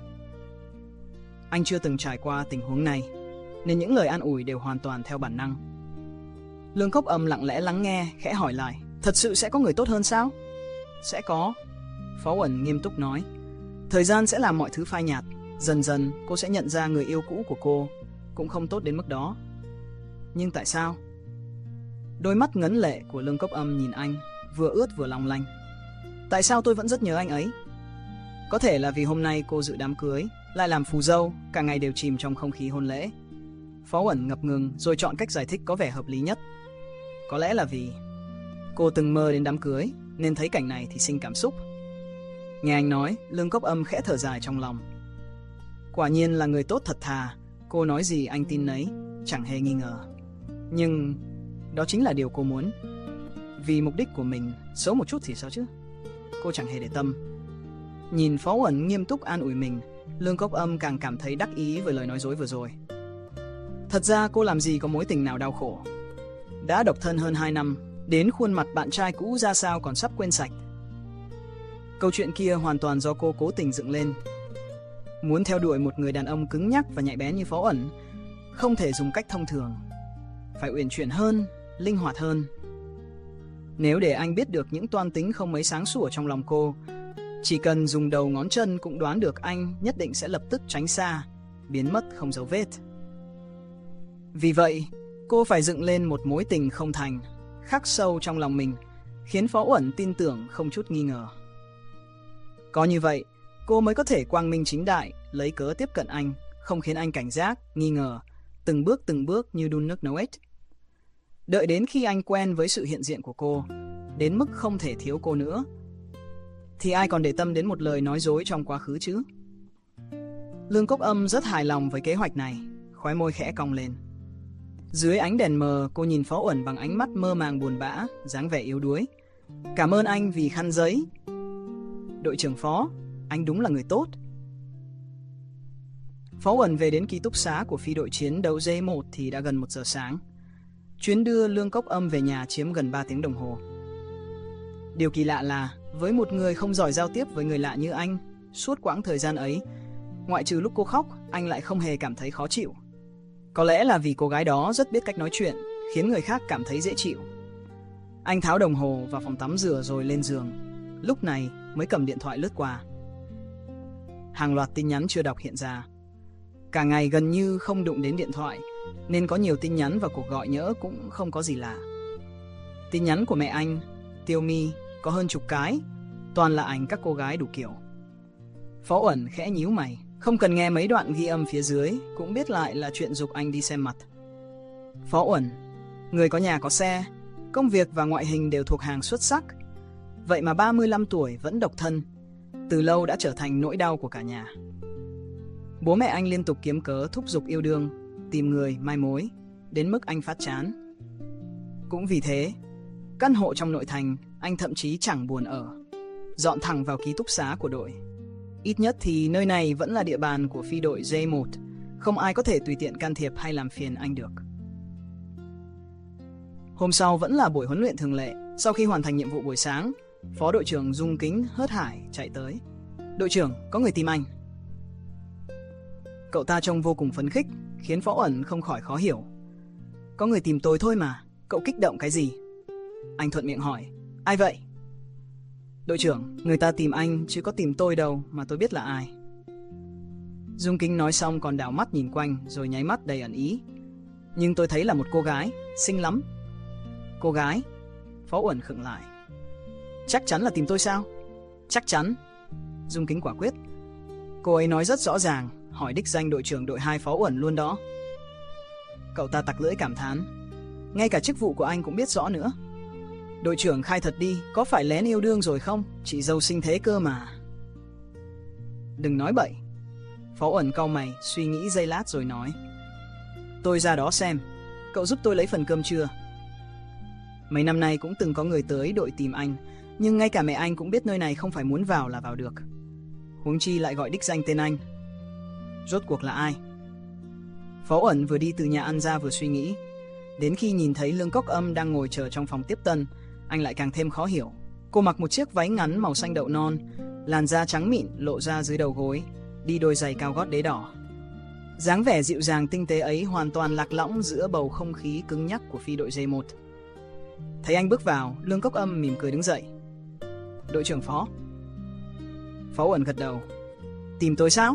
Anh chưa từng trải qua tình huống này, nên những lời an ủi đều hoàn toàn theo bản năng. Lương Cốc Âm lặng lẽ lắng nghe, khẽ hỏi lại. Thật sự sẽ có người tốt hơn sao? Sẽ có. Phó Uẩn nghiêm túc nói. Thời gian sẽ làm mọi thứ phai nhạt. Dần dần cô sẽ nhận ra người yêu cũ của cô cũng không tốt đến mức đó. Nhưng tại sao? Đôi mắt ngấn lệ của Lương Cốc Âm nhìn anh, vừa ướt vừa long lanh. Tại sao tôi vẫn rất nhớ anh ấy? Có thể là vì hôm nay cô dự đám cưới, lại làm phù dâu, cả ngày đều chìm trong không khí hôn lễ. Phó Uẩn ngập ngừng rồi chọn cách giải thích có vẻ hợp lý nhất. Có lẽ là vì cô từng mơ đến đám cưới nên thấy cảnh này thì sinh cảm xúc. Nghe anh nói, Lương Cốc Âm khẽ thở dài trong lòng. Quả nhiên là người tốt thật thà, cô nói gì anh tin nấy, chẳng hề nghi ngờ. Nhưng đó chính là điều cô muốn. Vì mục đích của mình, xấu một chút thì sao chứ? Cô chẳng hề để tâm. Nhìn Phó Uẩn nghiêm túc an ủi mình, Lương Cốc Âm càng cảm thấy đắc ý với lời nói dối vừa rồi. Thật ra cô làm gì có mối tình nào đau khổ. Đã độc thân hơn hai năm, đến khuôn mặt bạn trai cũ ra sao còn sắp quên sạch. Câu chuyện kia hoàn toàn do cô cố tình dựng lên. Muốn theo đuổi một người đàn ông cứng nhắc và nhạy bén như Phó Uẩn, không thể dùng cách thông thường. Phải uyển chuyển hơn, linh hoạt hơn. Nếu để anh biết được những toan tính không mấy sáng sủa trong lòng cô, chỉ cần dùng đầu ngón chân cũng đoán được anh nhất định sẽ lập tức tránh xa, biến mất không dấu vết. Vì vậy, cô phải dựng lên một mối tình không thành, khắc sâu trong lòng mình, khiến Phó Uẩn tin tưởng không chút nghi ngờ. Có như vậy, cô mới có thể quang minh chính đại, lấy cớ tiếp cận anh, không khiến anh cảnh giác, nghi ngờ, từng bước từng bước như đun nước nấu ếch. Đợi đến khi anh quen với sự hiện diện của cô, đến mức không thể thiếu cô nữa, thì ai còn để tâm đến một lời nói dối trong quá khứ chứ? Lương Cốc Âm rất hài lòng với kế hoạch này, khóe môi khẽ cong lên. Dưới ánh đèn mờ, cô nhìn Phó Uẩn bằng ánh mắt mơ màng buồn bã, dáng vẻ yếu đuối. Cảm ơn anh vì khăn giấy. Đội trưởng Phó, anh đúng là người tốt. Phó Uẩn về đến ký túc xá của phi đội chiến đấu D một thì đã gần một giờ sáng. Chuyến đưa Lương Cốc Âm về nhà chiếm gần ba tiếng đồng hồ. Điều kỳ lạ là, với một người không giỏi giao tiếp với người lạ như anh, suốt quãng thời gian ấy, ngoại trừ lúc cô khóc, anh lại không hề cảm thấy khó chịu. Có lẽ là vì cô gái đó rất biết cách nói chuyện, khiến người khác cảm thấy dễ chịu. Anh tháo đồng hồ vào phòng tắm rửa rồi lên giường. Lúc này mới cầm điện thoại lướt qua. Hàng loạt tin nhắn chưa đọc hiện ra. Cả ngày gần như không đụng đến điện thoại, nên có nhiều tin nhắn và cuộc gọi nhỡ cũng không có gì lạ. Tin nhắn của mẹ anh, Tiêu My, có hơn chục cái, toàn là ảnh các cô gái đủ kiểu. Phó Uẩn khẽ nhíu mày, không cần nghe mấy đoạn ghi âm phía dưới, cũng biết lại là chuyện giục anh đi xem mặt. Phó Uẩn, người có nhà có xe, công việc và ngoại hình đều thuộc hàng xuất sắc, vậy mà ba mươi lăm tuổi vẫn độc thân, từ lâu đã trở thành nỗi đau của cả nhà. Bố mẹ anh liên tục kiếm cớ thúc giục yêu đương, tìm người, mai mối, đến mức anh phát chán. Cũng vì thế, căn hộ trong nội thành anh thậm chí chẳng buồn ở, dọn thẳng vào ký túc xá của đội. Ít nhất thì nơi này vẫn là địa bàn của phi đội D một, không ai có thể tùy tiện can thiệp hay làm phiền anh được. Hôm sau vẫn là buổi huấn luyện thường lệ. Sau khi hoàn thành nhiệm vụ buổi sáng, Phó đội trưởng Dung Kính hớt hải chạy tới. Đội trưởng, có người tìm anh. Cậu ta trông vô cùng phấn khích, khiến Phó Uẩn không khỏi khó hiểu. Có người tìm tôi thôi mà, cậu kích động cái gì? Anh thuận miệng hỏi, ai vậy? Đội trưởng, người ta tìm anh chứ có tìm tôi đâu mà tôi biết là ai. Dung Kính nói xong còn đảo mắt nhìn quanh rồi nháy mắt đầy ẩn ý. Nhưng tôi thấy là một cô gái, xinh lắm. Cô gái? Phó Uẩn khựng lại. Chắc chắn là tìm tôi sao? Chắc chắn. Dung Kính quả quyết. Cô ấy nói rất rõ ràng, hỏi đích danh đội trưởng đội hai Phó Uẩn luôn đó. Cậu ta tặc lưỡi cảm thán. Ngay cả chức vụ của anh cũng biết rõ nữa. Đội trưởng khai thật đi, có phải lén yêu đương rồi không? Chị dâu xinh thế cơ mà. Đừng nói bậy. Phó Uẩn cau mày, suy nghĩ giây lát rồi nói. Tôi ra đó xem, cậu giúp tôi lấy phần cơm trưa. Mấy năm nay cũng từng có người tới đội tìm anh, nhưng ngay cả mẹ anh cũng biết nơi này không phải muốn vào là vào được. Huống chi lại gọi đích danh tên anh. Rốt cuộc là ai? Phó Uẩn vừa đi từ nhà ăn ra vừa suy nghĩ. Đến khi nhìn thấy Lương Cốc Âm đang ngồi chờ trong phòng tiếp tân, anh lại càng thêm khó hiểu. Cô mặc một chiếc váy ngắn màu xanh đậu non, làn da trắng mịn lộ ra dưới đầu gối, đi đôi giày cao gót đế đỏ. Dáng vẻ dịu dàng tinh tế ấy hoàn toàn lạc lõng giữa bầu không khí cứng nhắc của phi đội D một. Thấy anh bước vào, Lương Cốc Âm mỉm cười đứng dậy. Đội trưởng Phó. Phó Uẩn gật đầu. Tìm tôi sao?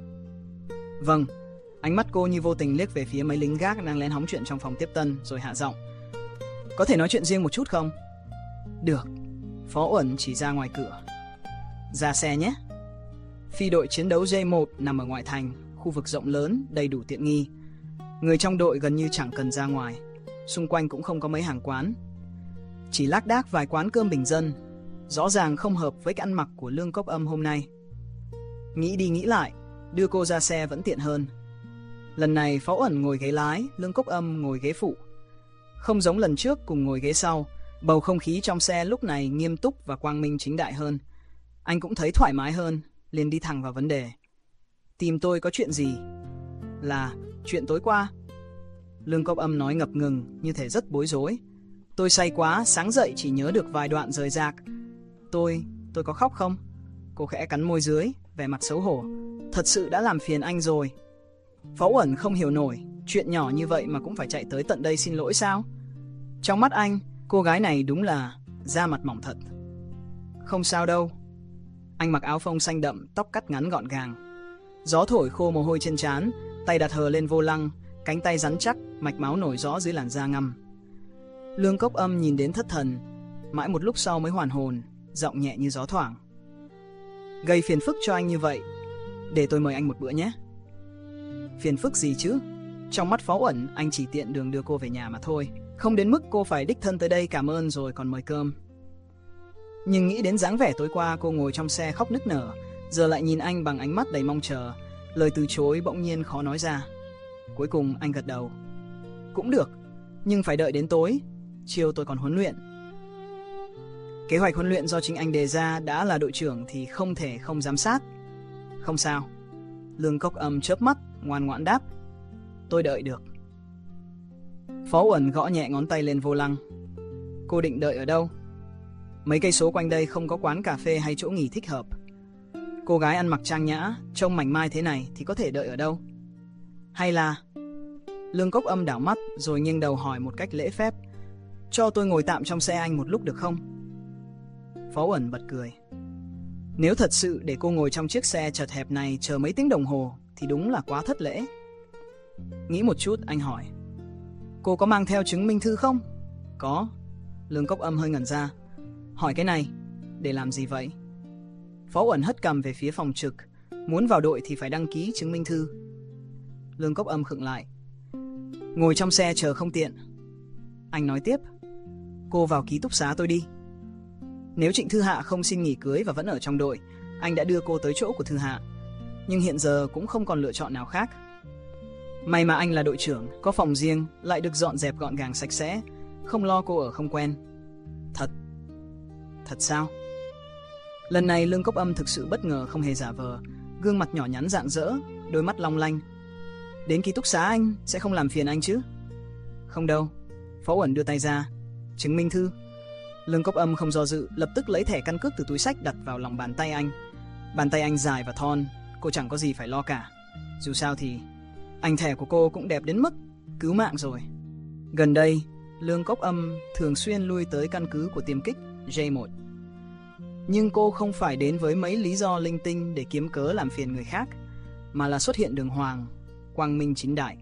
Vâng. Ánh mắt cô như vô tình liếc về phía mấy lính gác đang lén hóng chuyện trong phòng tiếp tân rồi hạ giọng. Có thể nói chuyện riêng một chút không? Được. Phó Uẩn chỉ ra ngoài cửa. Ra xe nhé. Phi đội chiến đấu D một nằm ở ngoại thành, khu vực rộng lớn, đầy đủ tiện nghi. Người trong đội gần như chẳng cần ra ngoài. Xung quanh cũng không có mấy hàng quán. Chỉ lác đác vài quán cơm bình dân, rõ ràng không hợp với cái ăn mặc của Lương Cốc Âm hôm nay. Nghĩ đi nghĩ lại, đưa cô ra xe vẫn tiện hơn. Lần này Phó Uẩn ngồi ghế lái, Lương Cốc Âm ngồi ghế phụ. Không giống lần trước cùng ngồi ghế sau, bầu không khí trong xe lúc này nghiêm túc và quang minh chính đại hơn. Anh cũng thấy thoải mái hơn, liền đi thẳng vào vấn đề. Tìm tôi có chuyện gì? Là chuyện tối qua. Lương Cốc Âm nói ngập ngừng, như thể rất bối rối. Tôi say quá, sáng dậy chỉ nhớ được vài đoạn rời rạc. Tôi, tôi có khóc không? Cô khẽ cắn môi dưới, vẻ mặt xấu hổ. Thật sự đã làm phiền anh rồi. Phó Uẩn không hiểu nổi, chuyện nhỏ như vậy mà cũng phải chạy tới tận đây xin lỗi sao? Trong mắt anh, cô gái này đúng là da mặt mỏng thật. Không sao đâu. Anh mặc áo phông xanh đậm, tóc cắt ngắn gọn gàng. Gió thổi khô mồ hôi trên trán, tay đặt hờ lên vô lăng, cánh tay rắn chắc, mạch máu nổi rõ dưới làn da ngăm. Lương Cốc Âm nhìn đến thất thần, mãi một lúc sau mới hoàn hồn, giọng nhẹ như gió thoảng. Gây phiền phức cho anh như vậy, để tôi mời anh một bữa nhé. Phiền phức gì chứ? Trong mắt Phó Uẩn, anh chỉ tiện đường đưa cô về nhà mà thôi, không đến mức cô phải đích thân tới đây cảm ơn rồi còn mời cơm. Nhưng nghĩ đến dáng vẻ tối qua cô ngồi trong xe khóc nức nở, giờ lại nhìn anh bằng ánh mắt đầy mong chờ, lời từ chối bỗng nhiên khó nói ra. Cuối cùng anh gật đầu. Cũng được, nhưng phải đợi đến tối, chiều tôi còn huấn luyện. Kế hoạch huấn luyện do chính anh đề ra, đã là đội trưởng thì không thể không giám sát. Không sao. Lương Cốc Âm chớp mắt, ngoan ngoãn đáp. Tôi đợi được. Phó Uẩn gõ nhẹ ngón tay lên vô lăng. Cô định đợi ở đâu? Mấy cây số quanh đây không có quán cà phê hay chỗ nghỉ thích hợp. Cô gái ăn mặc trang nhã, trông mảnh mai thế này thì có thể đợi ở đâu? Hay là... Lương Cốc Âm đảo mắt rồi nghiêng đầu hỏi một cách lễ phép. Cho tôi ngồi tạm trong xe anh một lúc được không? Phó Uẩn bật cười. Nếu thật sự để cô ngồi trong chiếc xe chật hẹp này chờ mấy tiếng đồng hồ thì đúng là quá thất lễ. Nghĩ một chút, anh hỏi. Cô có mang theo chứng minh thư không? Có. Lương Cốc Âm hơi ngẩn ra. Hỏi cái này, để làm gì vậy? Phó Uẩn hất cằm về phía phòng trực. Muốn vào đội thì phải đăng ký chứng minh thư. Lương Cốc Âm khựng lại. Ngồi trong xe chờ không tiện. Anh nói tiếp. Cô vào ký túc xá tôi đi. Nếu Trịnh Thư Hạ không xin nghỉ cưới và vẫn ở trong đội, anh đã đưa cô tới chỗ của Thư Hạ. Nhưng hiện giờ cũng không còn lựa chọn nào khác. May mà anh là đội trưởng, có phòng riêng, lại được dọn dẹp gọn gàng sạch sẽ, không lo cô ở không quen. Thật. Thật sao? Lần này Lương Cốc Âm thực sự bất ngờ không hề giả vờ, gương mặt nhỏ nhắn rạng rỡ, đôi mắt long lanh. Đến ký túc xá anh, sẽ không làm phiền anh chứ? Không đâu. Phó Uẩn đưa tay ra. Chứng minh thư. Lương Cốc Âm không do dự, lập tức lấy thẻ căn cước từ túi xách đặt vào lòng bàn tay anh. Bàn tay anh dài và thon, cô chẳng có gì phải lo cả. Dù sao thì ảnh thẻ của cô cũng đẹp đến mức cứu mạng rồi. Gần đây, Lương Cốc Âm thường xuyên lui tới căn cứ của tiêm kích J một. Nhưng cô không phải đến với mấy lý do linh tinh để kiếm cớ làm phiền người khác, mà là xuất hiện đường hoàng, quang minh chính đại.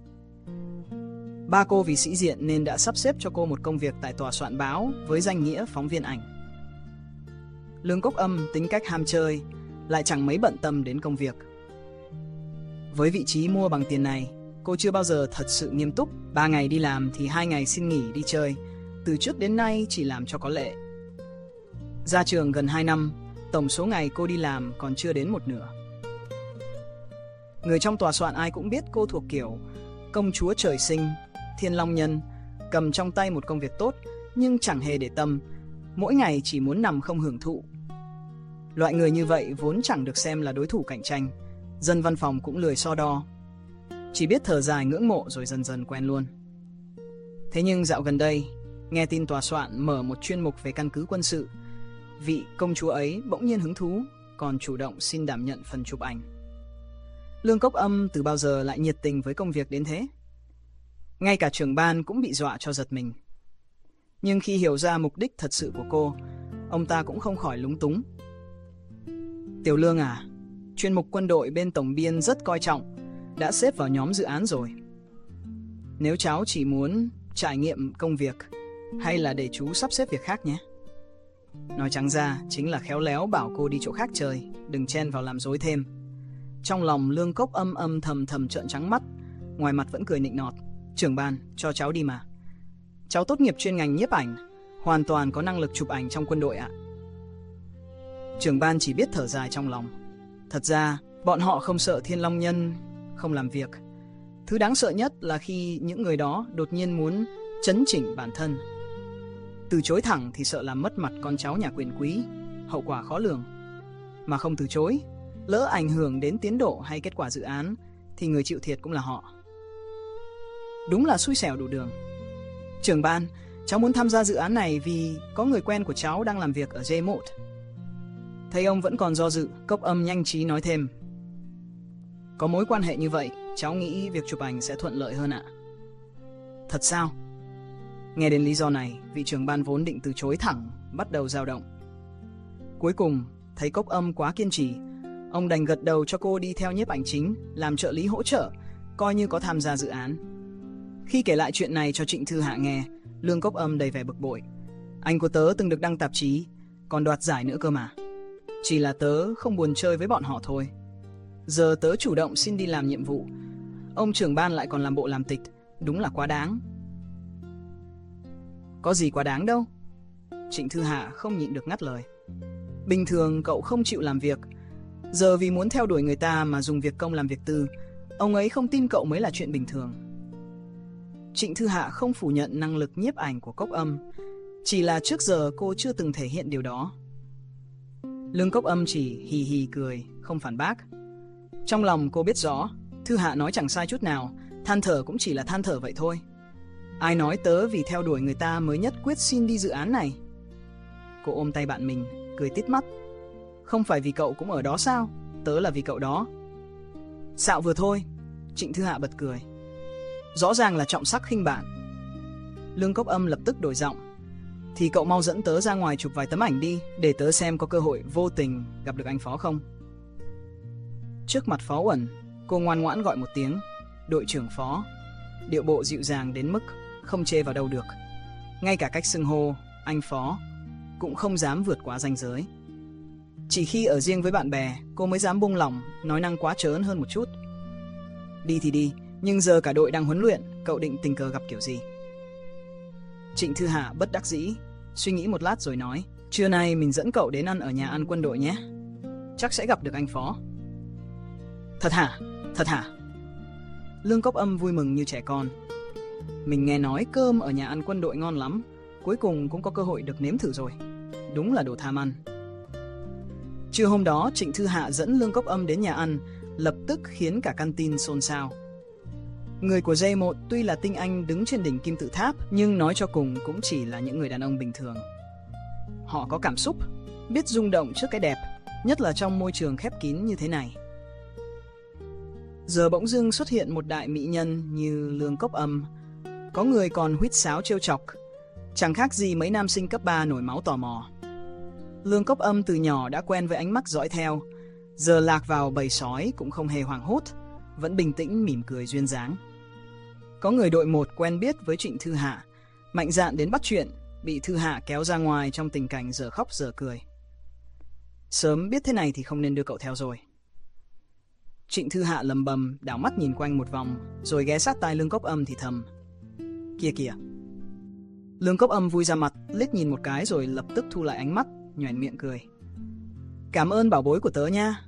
Ba cô vì sĩ diện nên đã sắp xếp cho cô một công việc tại tòa soạn báo với danh nghĩa phóng viên ảnh. Lương Cốc Âm tính cách ham chơi, lại chẳng mấy bận tâm đến công việc. Với vị trí mua bằng tiền này, cô chưa bao giờ thật sự nghiêm túc. Ba ngày đi làm thì hai ngày xin nghỉ đi chơi. Từ trước đến nay chỉ làm cho có lệ. Ra trường gần hai năm, tổng số ngày cô đi làm còn chưa đến một nửa. Người trong tòa soạn ai cũng biết cô thuộc kiểu công chúa trời sinh, thiên long nhân, cầm trong tay một công việc tốt nhưng chẳng hề để tâm, mỗi ngày chỉ muốn nằm không hưởng thụ. Loại người như vậy vốn chẳng được xem là đối thủ cạnh tranh, dân văn phòng cũng lười so đo, chỉ biết thở dài ngưỡng mộ rồi dần dần quen luôn. Thế nhưng dạo gần đây, nghe tin tòa soạn mở một chuyên mục về căn cứ quân sự, vị công chúa ấy bỗng nhiên hứng thú, còn chủ động xin đảm nhận phần chụp ảnh. Lương Cốc Âm từ bao giờ lại nhiệt tình với công việc đến thế? Ngay cả trưởng ban cũng bị dọa cho giật mình. Nhưng khi hiểu ra mục đích thật sự của cô, ông ta cũng không khỏi lúng túng. Tiểu Lương à, chuyên mục quân đội bên tổng biên rất coi trọng, đã xếp vào nhóm dự án rồi. Nếu cháu chỉ muốn trải nghiệm công việc, hay là để chú sắp xếp việc khác nhé. Nói trắng ra chính là khéo léo bảo cô đi chỗ khác chơi, đừng chen vào làm rối thêm. Trong lòng Lương Cốc Âm âm thầm thầm trợn trắng mắt, ngoài mặt vẫn cười nịnh nọt. Trưởng ban, cho cháu đi mà. Cháu tốt nghiệp chuyên ngành nhiếp ảnh, hoàn toàn có năng lực chụp ảnh trong quân đội ạ. Trưởng ban chỉ biết thở dài trong lòng. Thật ra, bọn họ không sợ thiên long nhân không làm việc. Thứ đáng sợ nhất là khi những người đó đột nhiên muốn chấn chỉnh bản thân. Từ chối thẳng thì sợ làm mất mặt con cháu nhà quyền quý, hậu quả khó lường. Mà không từ chối, lỡ ảnh hưởng đến tiến độ hay kết quả dự án, thì người chịu thiệt cũng là họ. Đúng là xui xẻo đủ đường. Trưởng ban, cháu muốn tham gia dự án này vì có người quen của cháu đang làm việc ở J một. Thấy ông vẫn còn do dự, Cốc Âm nhanh trí nói thêm. Có mối quan hệ như vậy, cháu nghĩ việc chụp ảnh sẽ thuận lợi hơn ạ. Thật sao? Nghe đến lý do này, vị trưởng ban vốn định từ chối thẳng, bắt đầu dao động. Cuối cùng, thấy Cốc Âm quá kiên trì, ông đành gật đầu cho cô đi theo nhiếp ảnh chính, làm trợ lý hỗ trợ, coi như có tham gia dự án. Khi kể lại chuyện này cho Trịnh Thư Hạ nghe, Lương Cốc Âm đầy vẻ bực bội. Anh của tớ từng được đăng tạp chí, còn đoạt giải nữa cơ mà. Chỉ là tớ không buồn chơi với bọn họ thôi. Giờ tớ chủ động xin đi làm nhiệm vụ, ông trưởng ban lại còn làm bộ làm tịch, đúng là quá đáng. Có gì quá đáng đâu. Trịnh Thư Hạ không nhịn được ngắt lời. Bình thường cậu không chịu làm việc, giờ vì muốn theo đuổi người ta mà dùng việc công làm việc tư, ông ấy không tin cậu mới là chuyện bình thường. Trịnh Thư Hạ không phủ nhận năng lực nhiếp ảnh của Cốc Âm, chỉ là trước giờ cô chưa từng thể hiện điều đó. Lương Cốc Âm chỉ hì hì cười, không phản bác. Trong lòng cô biết rõ, Thư Hạ nói chẳng sai chút nào, than thở cũng chỉ là than thở vậy thôi. Ai nói tớ vì theo đuổi người ta mới nhất quyết xin đi dự án này? Cô ôm tay bạn mình, cười tít mắt. Không phải vì cậu cũng ở đó sao? Tớ là vì cậu đó. Xạo vừa thôi. Trịnh Thư Hạ bật cười. Rõ ràng là trọng sắc khinh bạn. Lương Cốc Âm lập tức đổi giọng. Thì cậu mau dẫn tớ ra ngoài chụp vài tấm ảnh đi, để tớ xem có cơ hội vô tình gặp được anh Phó không. Trước mặt Phó Uẩn, cô ngoan ngoãn gọi một tiếng đội trưởng Phó, điệu bộ dịu dàng đến mức không chê vào đâu được. Ngay cả cách xưng hô anh Phó cũng không dám vượt quá ranh giới. Chỉ khi ở riêng với bạn bè, cô mới dám buông lỏng, nói năng quá trớn hơn một chút. Đi thì đi, nhưng giờ cả đội đang huấn luyện, cậu định tình cờ gặp kiểu gì? Trịnh Thư Hạ bất đắc dĩ, suy nghĩ một lát rồi nói, trưa nay mình dẫn cậu đến ăn ở nhà ăn quân đội nhé. Chắc sẽ gặp được anh Phó. Thật hả? Thật hả? Lương Cốc Âm vui mừng như trẻ con. Mình nghe nói cơm ở nhà ăn quân đội ngon lắm, cuối cùng cũng có cơ hội được nếm thử rồi. Đúng là đồ tham ăn. Trưa hôm đó, Trịnh Thư Hạ dẫn Lương Cốc Âm đến nhà ăn, lập tức khiến cả căn tin xôn xao. Người của J một tuy là tinh anh đứng trên đỉnh kim tự tháp, nhưng nói cho cùng cũng chỉ là những người đàn ông bình thường. Họ có cảm xúc, biết rung động trước cái đẹp, nhất là trong môi trường khép kín như thế này. Giờ bỗng dưng xuất hiện một đại mỹ nhân như Lương Cốc Âm, có người còn huýt sáo trêu chọc, chẳng khác gì mấy nam sinh cấp ba nổi máu tò mò. Lương Cốc Âm từ nhỏ đã quen với ánh mắt dõi theo, giờ lạc vào bầy sói cũng không hề hoảng hốt, vẫn bình tĩnh mỉm cười duyên dáng. Có người đội một quen biết với Trịnh Thư Hạ, mạnh dạn đến bắt chuyện, bị Thư Hạ kéo ra ngoài trong tình cảnh giờ khóc giờ cười. Sớm biết thế này thì không nên đưa cậu theo rồi. Trịnh Thư Hạ lầm bầm, đảo mắt nhìn quanh một vòng, rồi ghé sát tai Lương Cốc Âm thì thầm. Kìa kìa. Lương Cốc Âm vui ra mặt, liếc nhìn một cái rồi lập tức thu lại ánh mắt, nhoẻn miệng cười. Cảm ơn bảo bối của tớ nha.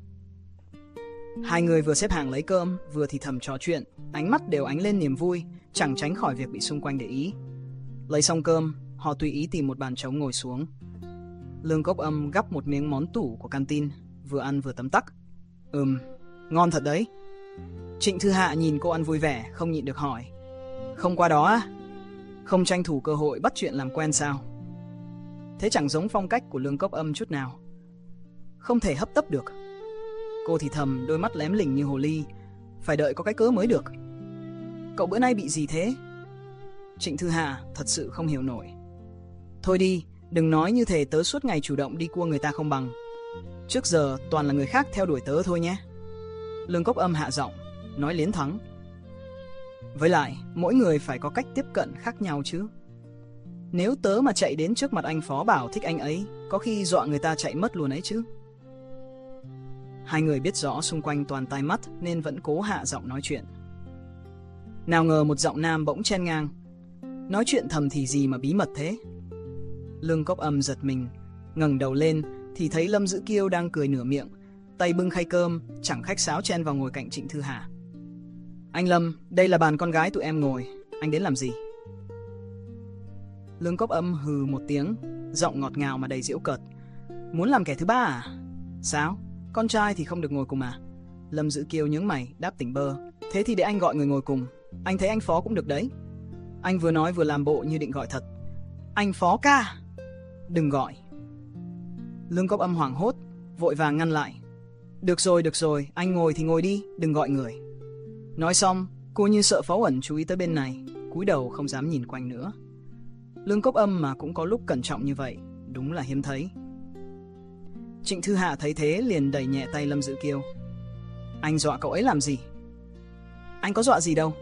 Hai người vừa xếp hàng lấy cơm, vừa thì thầm trò chuyện, ánh mắt đều ánh lên niềm vui, chẳng tránh khỏi việc bị xung quanh để ý. Lấy xong cơm, họ tùy ý tìm một bàn trống ngồi xuống. Lương Cốc Âm gắp một miếng món tủ của canteen, vừa ăn vừa tấm tắc. Ừm, ngon thật đấy. Trịnh Thư Hạ nhìn cô ăn vui vẻ, không nhịn được hỏi. Không qua đó á? Không tranh thủ cơ hội bắt chuyện làm quen sao? Thế chẳng giống phong cách của Lương Cốc Âm chút nào. Không thể hấp tấp được. Cô thì thầm, đôi mắt lém lỉnh như hồ ly. Phải đợi có cái cớ mới được. Cậu bữa nay bị gì thế? Trịnh Thư Hạ thật sự không hiểu nổi. Thôi đi, đừng nói như thể tớ suốt ngày chủ động đi cua người ta không bằng. Trước giờ toàn là người khác theo đuổi tớ thôi nhé. Lương Cốc Âm hạ giọng, nói liến thắng. Với lại, mỗi người phải có cách tiếp cận khác nhau chứ. Nếu tớ mà chạy đến trước mặt anh Phó bảo thích anh ấy, có khi dọa người ta chạy mất luôn ấy chứ. Hai người biết rõ xung quanh toàn tai mắt nên vẫn cố hạ giọng nói chuyện. Nào ngờ một giọng nam bỗng chen ngang. Nói chuyện thầm thì gì mà bí mật thế? Lương Cốc Âm giật mình, ngẩng đầu lên thì thấy Lâm Dữ Kiêu đang cười nửa miệng, tay bưng khay cơm, chẳng khách sáo chen vào ngồi cạnh Trịnh Thư Hạ. Anh Lâm, đây là bàn con gái tụi em ngồi, anh đến làm gì? Lương Cốc Âm hừ một tiếng, giọng ngọt ngào mà đầy giễu cợt. Muốn làm kẻ thứ ba à? Sao? Con trai thì không được ngồi cùng à? Lâm Dữ Kiêu nhướng mày, đáp tỉnh bơ. Thế thì để anh gọi người ngồi cùng, anh thấy anh Phó cũng được đấy. Anh vừa nói vừa làm bộ như định gọi thật. Anh Phó ca! Đừng gọi. Lương Cốc Âm hoảng hốt, vội vàng ngăn lại. Được rồi, được rồi, anh ngồi thì ngồi đi, đừng gọi người. Nói xong, cô như sợ Phó Uẩn chú ý tới bên này, cúi đầu không dám nhìn quanh nữa. Lương Cốc Âm mà cũng có lúc cẩn trọng như vậy, đúng là hiếm thấy. Trịnh Thư Hạ thấy thế liền đẩy nhẹ tay Lâm Dữ Kiêu. Anh dọa cậu ấy làm gì? Anh có dọa gì đâu.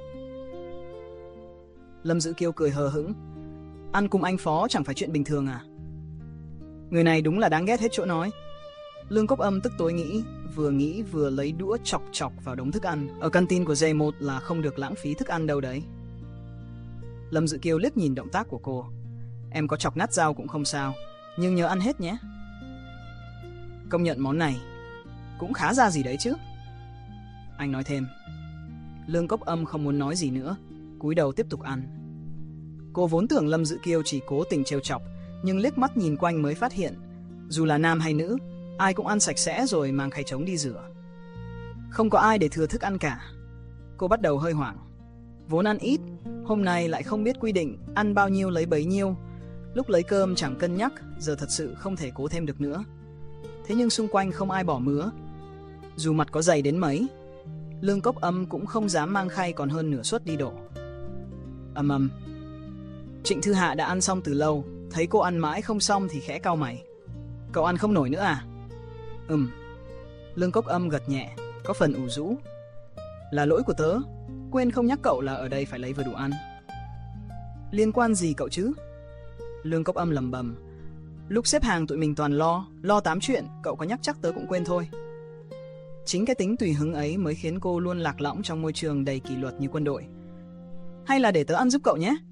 Lâm Dữ Kiêu cười hờ hững. Ăn cùng anh Phó chẳng phải chuyện bình thường à? Người này đúng là đáng ghét hết chỗ nói. Lương Cốc Âm tức tối nghĩ, vừa nghĩ vừa lấy đũa chọc chọc vào đống thức ăn. Ở canteen của J một là không được lãng phí thức ăn đâu đấy. Lâm Dữ Kiêu liếc nhìn động tác của cô. Em có chọc nát dao cũng không sao, nhưng nhớ ăn hết nhé. Công nhận món này cũng khá ra gì đấy chứ. Anh nói thêm. Lương Cốc Âm không muốn nói gì nữa, cúi đầu tiếp tục ăn. Cô vốn tưởng Lâm Dữ Kiêu chỉ cố tình trêu chọc, nhưng liếc mắt nhìn quanh mới phát hiện, dù là nam hay nữ, ai cũng ăn sạch sẽ rồi mang khay trống đi rửa. Không có ai để thừa thức ăn cả. Cô bắt đầu hơi hoảng. Vốn ăn ít, hôm nay lại không biết quy định ăn bao nhiêu lấy bấy nhiêu. Lúc lấy cơm chẳng cân nhắc, giờ thật sự không thể cố thêm được nữa. Thế nhưng xung quanh không ai bỏ mứa. Dù mặt có dày đến mấy, Lương Cốc Âm cũng không dám mang khay còn hơn nửa suất đi đổ. Ầm ầm. Trịnh Thư Hạ đã ăn xong từ lâu, thấy cô ăn mãi không xong thì khẽ cau mày. Cậu ăn không nổi nữa à? Ừm. Lương Cốc Âm gật nhẹ, có phần ủ rũ. Là lỗi của tớ, quên không nhắc cậu là ở đây phải lấy vừa đủ ăn. Liên quan gì cậu chứ? Lương Cốc Âm lẩm bẩm. Lúc xếp hàng tụi mình toàn lo, lo tám chuyện, cậu có nhắc chắc tớ cũng quên thôi. Chính cái tính tùy hứng ấy mới khiến cô luôn lạc lõng trong môi trường đầy kỷ luật như quân đội. Hay là để tớ ăn giúp cậu nhé?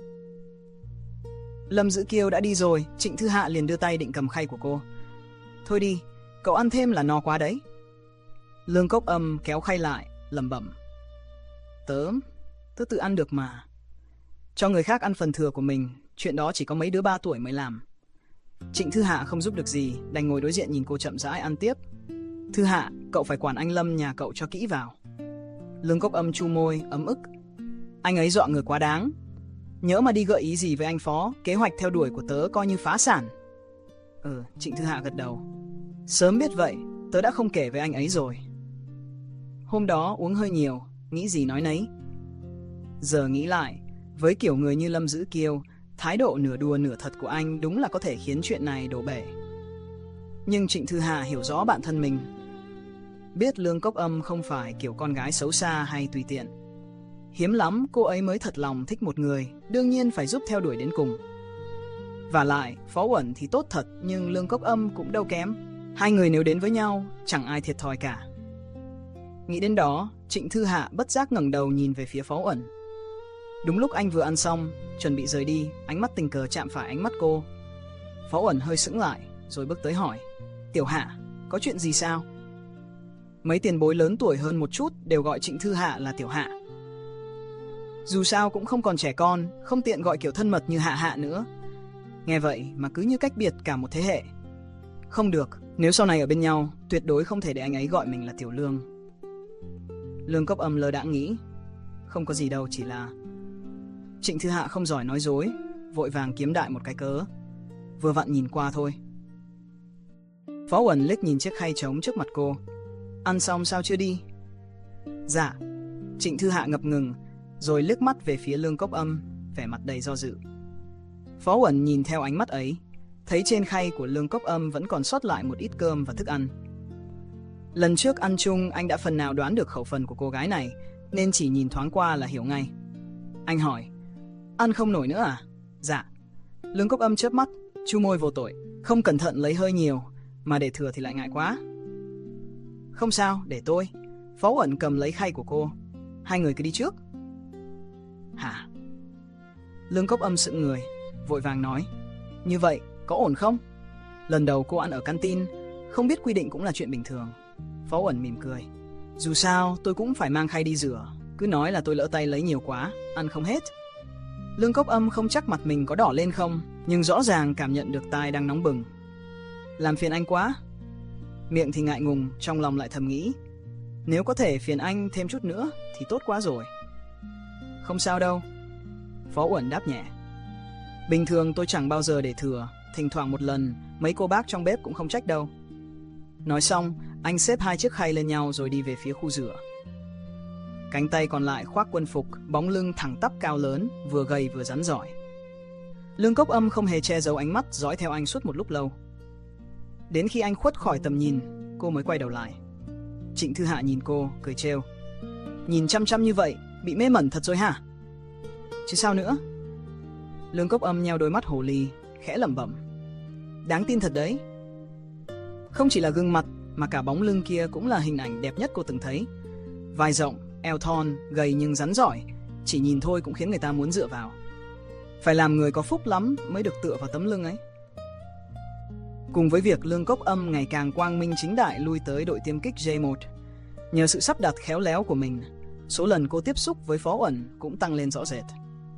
Lâm Dữ Kiêu đã đi rồi, Trịnh Thư Hạ liền đưa tay định cầm khay của cô. Thôi đi, cậu ăn thêm là no quá đấy. Lương Cốc Âm kéo khay lại, lẩm bẩm. Tớ, tớ tự ăn được mà. Cho người khác ăn phần thừa của mình, chuyện đó chỉ có mấy đứa ba tuổi mới làm. Trịnh Thư Hạ không giúp được gì, đành ngồi đối diện nhìn cô chậm rãi ăn tiếp. Thư Hạ, cậu phải quản anh Lâm nhà cậu cho kỹ vào. Lương Cốc Âm chu môi, ấm ức. Anh ấy dọa người quá đáng. Nhỡ mà đi gợi ý gì với anh Phó, kế hoạch theo đuổi của tớ coi như phá sản. Ừ, Trịnh Thư Hạ gật đầu. Sớm biết vậy, tớ đã không kể với anh ấy rồi. Hôm đó uống hơi nhiều, nghĩ gì nói nấy. Giờ nghĩ lại, với kiểu người như Lâm Dữ Kiêu, thái độ nửa đùa nửa thật của anh đúng là có thể khiến chuyện này đổ bể. Nhưng Trịnh Thư Hạ hiểu rõ bản thân mình. Biết Lương Cốc Âm không phải kiểu con gái xấu xa hay tùy tiện. Hiếm lắm cô ấy mới thật lòng thích một người, đương nhiên phải giúp theo đuổi đến cùng. Và lại, Phó Uẩn thì tốt thật, nhưng Lương Cốc Âm cũng đâu kém. Hai người nếu đến với nhau, chẳng ai thiệt thòi cả. Nghĩ đến đó, Trịnh Thư Hạ bất giác ngẩng đầu nhìn về phía Phó Uẩn. Đúng lúc anh vừa ăn xong, chuẩn bị rời đi, ánh mắt tình cờ chạm phải ánh mắt cô. Phó Uẩn hơi sững lại, rồi bước tới hỏi. Tiểu Hạ, có chuyện gì sao? Mấy tiền bối lớn tuổi hơn một chút đều gọi Trịnh Thư Hạ là Tiểu Hạ. Dù sao cũng không còn trẻ con, không tiện gọi kiểu thân mật như Hạ Hạ nữa. Nghe vậy mà cứ như cách biệt cả một thế hệ. Không được, nếu sau này ở bên nhau, tuyệt đối không thể để anh ấy gọi mình là Tiểu Lương. Lương Cốc Âm lơ đãng nghĩ. Không có gì đâu, chỉ là... Trịnh Thư Hạ không giỏi nói dối, vội vàng kiếm đại một cái cớ. Vừa vặn nhìn qua thôi. Phó Uẩn liếc nhìn chiếc khay trống trước mặt cô. Ăn xong sao chưa đi? Dạ. Trịnh Thư Hạ ngập ngừng, rồi liếc mắt về phía Lương Cốc Âm, vẻ mặt đầy do dự. Phó Uẩn nhìn theo ánh mắt ấy, thấy trên khay của Lương Cốc Âm vẫn còn sót lại một ít cơm và thức ăn. Lần trước ăn chung anh đã phần nào đoán được khẩu phần của cô gái này, nên chỉ nhìn thoáng qua là hiểu ngay. Anh hỏi, ăn không nổi nữa à? Dạ. Lương Cốc Âm chớp mắt, chu môi vô tội, không cẩn thận lấy hơi nhiều, mà để thừa thì lại ngại quá. Không sao, để tôi. Phó Uẩn cầm lấy khay của cô. Hai người cứ đi trước. Hả? Lương Cốc Âm sững người, vội vàng nói. Như vậy, có ổn không? Lần đầu cô ăn ở canteen, không biết quy định cũng là chuyện bình thường. Phó Uẩn mỉm cười. Dù sao, tôi cũng phải mang khay đi rửa. Cứ nói là tôi lỡ tay lấy nhiều quá, ăn không hết. Lương Cốc Âm không chắc mặt mình có đỏ lên không, nhưng rõ ràng cảm nhận được tai đang nóng bừng. Làm phiền anh quá. Miệng thì ngại ngùng, trong lòng lại thầm nghĩ. Nếu có thể phiền anh thêm chút nữa thì tốt quá rồi. Không sao đâu. Phó Uẩn đáp nhẹ. Bình thường tôi chẳng bao giờ để thừa, thỉnh thoảng một lần, mấy cô bác trong bếp cũng không trách đâu. Nói xong, anh xếp hai chiếc khay lên nhau rồi đi về phía khu rửa. Cánh tay còn lại khoác quân phục, bóng lưng thẳng tắp cao lớn, vừa gầy vừa rắn giỏi. Lương Cốc Âm không hề che giấu ánh mắt dõi theo anh suốt một lúc lâu. Đến khi anh khuất khỏi tầm nhìn, cô mới quay đầu lại. Trịnh Thư Hạ nhìn cô, cười trêu. Nhìn chăm chăm như vậy, bị mê mẩn thật rồi hả? Chứ sao nữa? Lương Cốc Âm nheo đôi mắt hồ ly, khẽ lẩm bẩm. Đáng tin thật đấy. Không chỉ là gương mặt, mà cả bóng lưng kia cũng là hình ảnh đẹp nhất cô từng thấy. Vai rộng, eo thon, gầy nhưng rắn giỏi, chỉ nhìn thôi cũng khiến người ta muốn dựa vào. Phải làm người có phúc lắm mới được tựa vào tấm lưng ấy. Cùng với việc Lương Cốc Âm ngày càng quang minh chính đại lui tới đội tiêm kích J một, nhờ sự sắp đặt khéo léo của mình, số lần cô tiếp xúc với Phó Uẩn cũng tăng lên rõ rệt.